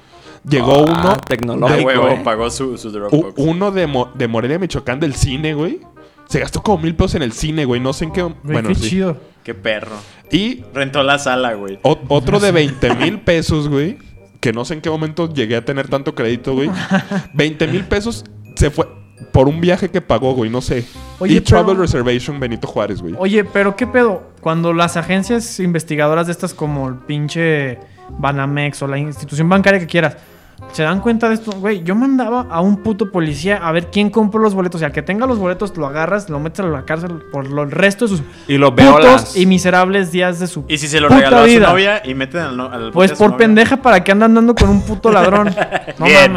B: Llegó uno...
C: Ah,
A: tecnológico.
C: huevo,
A: eh.
C: pagó su Dropbox.
B: Uno de Morelia, Michoacán, del cine, güey. Se gastó como 1,000 pesos en el cine, güey. No sé en qué...
D: Güey,
B: bueno,
D: qué
B: sí.
D: chido.
C: Qué perro.
B: Y
C: Rentó la sala, güey.
B: otro de 20,000 pesos, güey. Que no sé en qué momento llegué a tener tanto crédito, güey. 20,000 pesos se fue por un viaje que pagó, güey. No sé.
D: Oye,
B: y Travel
D: pero-
B: Reservation Benito Juárez, güey.
D: Oye, pero ¿qué pedo? Cuando las agencias investigadoras de estas como el pinche Banamex o la institución bancaria que quieras, se dan cuenta de esto, güey, yo mandaba a un puto policía a ver quién compró los boletos. Y al que tenga los boletos lo agarras, lo metes a la cárcel por el resto de sus
A: Y los
D: putos
A: veolas.
D: y miserables días de su
C: Y si se lo
D: puta
C: regaló a su
D: vida.
C: novia y meten al
D: Pues
C: bote a su
D: por
C: novia.
D: pendeja, ¿para qué andan andando con un puto ladrón? No
C: Bien.
D: mames.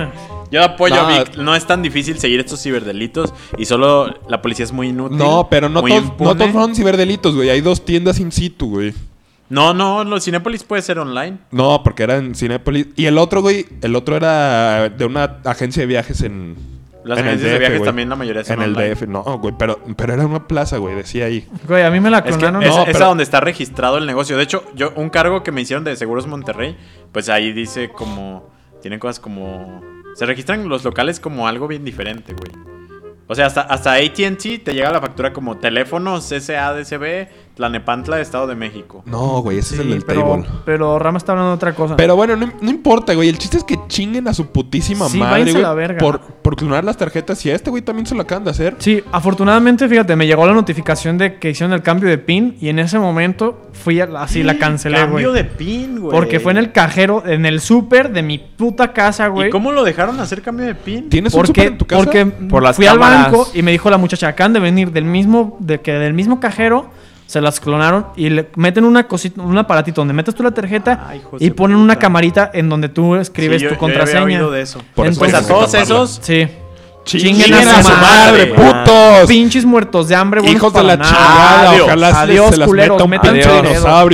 C: Yo apoyo
B: No.
C: a Vic. No es tan difícil seguir estos ciberdelitos y solo la policía es muy inútil.
B: No, pero no
C: muy
B: todos,
C: impune.
B: no todos son ciberdelitos, güey. Hay 2 tiendas in situ, güey.
C: No, los Cinépolis puede ser online.
B: No, porque era en Cinépolis. Y el otro, güey, era de una agencia de viajes en...
C: Las
B: en el
C: agencias de
B: DF,
C: viajes
B: güey.
C: también la mayoría son
B: En el
C: online.
B: DF, no, güey, pero era una plaza, güey, decía ahí.
D: Güey, a mí me la
C: Es que
D: clonaron.
C: es,
B: No,
C: es
B: pero-
C: a donde está registrado el negocio. De hecho, un cargo que me hicieron de Seguros Monterrey, pues ahí dice como... Tienen cosas como... Se registran los locales como algo bien diferente, güey. O sea, hasta AT&T te llega la factura como teléfonos SADCB, Tlanepantla, Estado de México.
B: No, güey, ese es el
D: Sí,
B: del
D: pero,
B: table.
D: pero Rama está hablando de otra cosa.
B: Pero bueno, no importa, güey. El chiste es que chinguen a su putísima
D: Sí,
B: madre,
D: váyanse
B: güey.
D: a la verga.
B: Por clonar las tarjetas. Y a este güey también se lo acaban de hacer.
D: Sí, afortunadamente, fíjate, me llegó la notificación de que hicieron el cambio de PIN y en ese momento así la cancelé, güey.
C: Cambio de PIN, güey.
D: Porque fue en el cajero, en el súper de mi puta casa, güey.
C: ¿Y cómo lo dejaron hacer cambio de PIN?
B: ¿Tienes un súper en tu casa?
D: Porque
A: Por las
D: fui
A: cámaras.
D: al banco y me dijo la muchacha, acaban de venir del mismo cajero, se las clonaron y le meten una cosita, un aparatito donde metes tú la tarjeta
C: Ay, hijos
D: y
C: de
D: ponen
C: puta.
D: una camarita en donde tú escribes
C: Sí, yo
D: tu
C: ya
D: contraseña.
C: había oído de eso.
B: Por eso
C: Pues a
B: hay que
C: todos
B: taparla.
C: esos...
D: Sí.
B: ¡Chinguen
D: Chinguen
B: a su madre,
A: Ah.
B: putos!
D: Pinches muertos de hambre, buenos
B: ¡Hijos de
D: para
B: la
D: nada.
B: chingada!
C: Adiós.
B: Ojalá
D: Adiós,
B: se las
D: culeros,
B: meta un
D: métanse
B: pinche
A: dedo.
B: dinosaurio.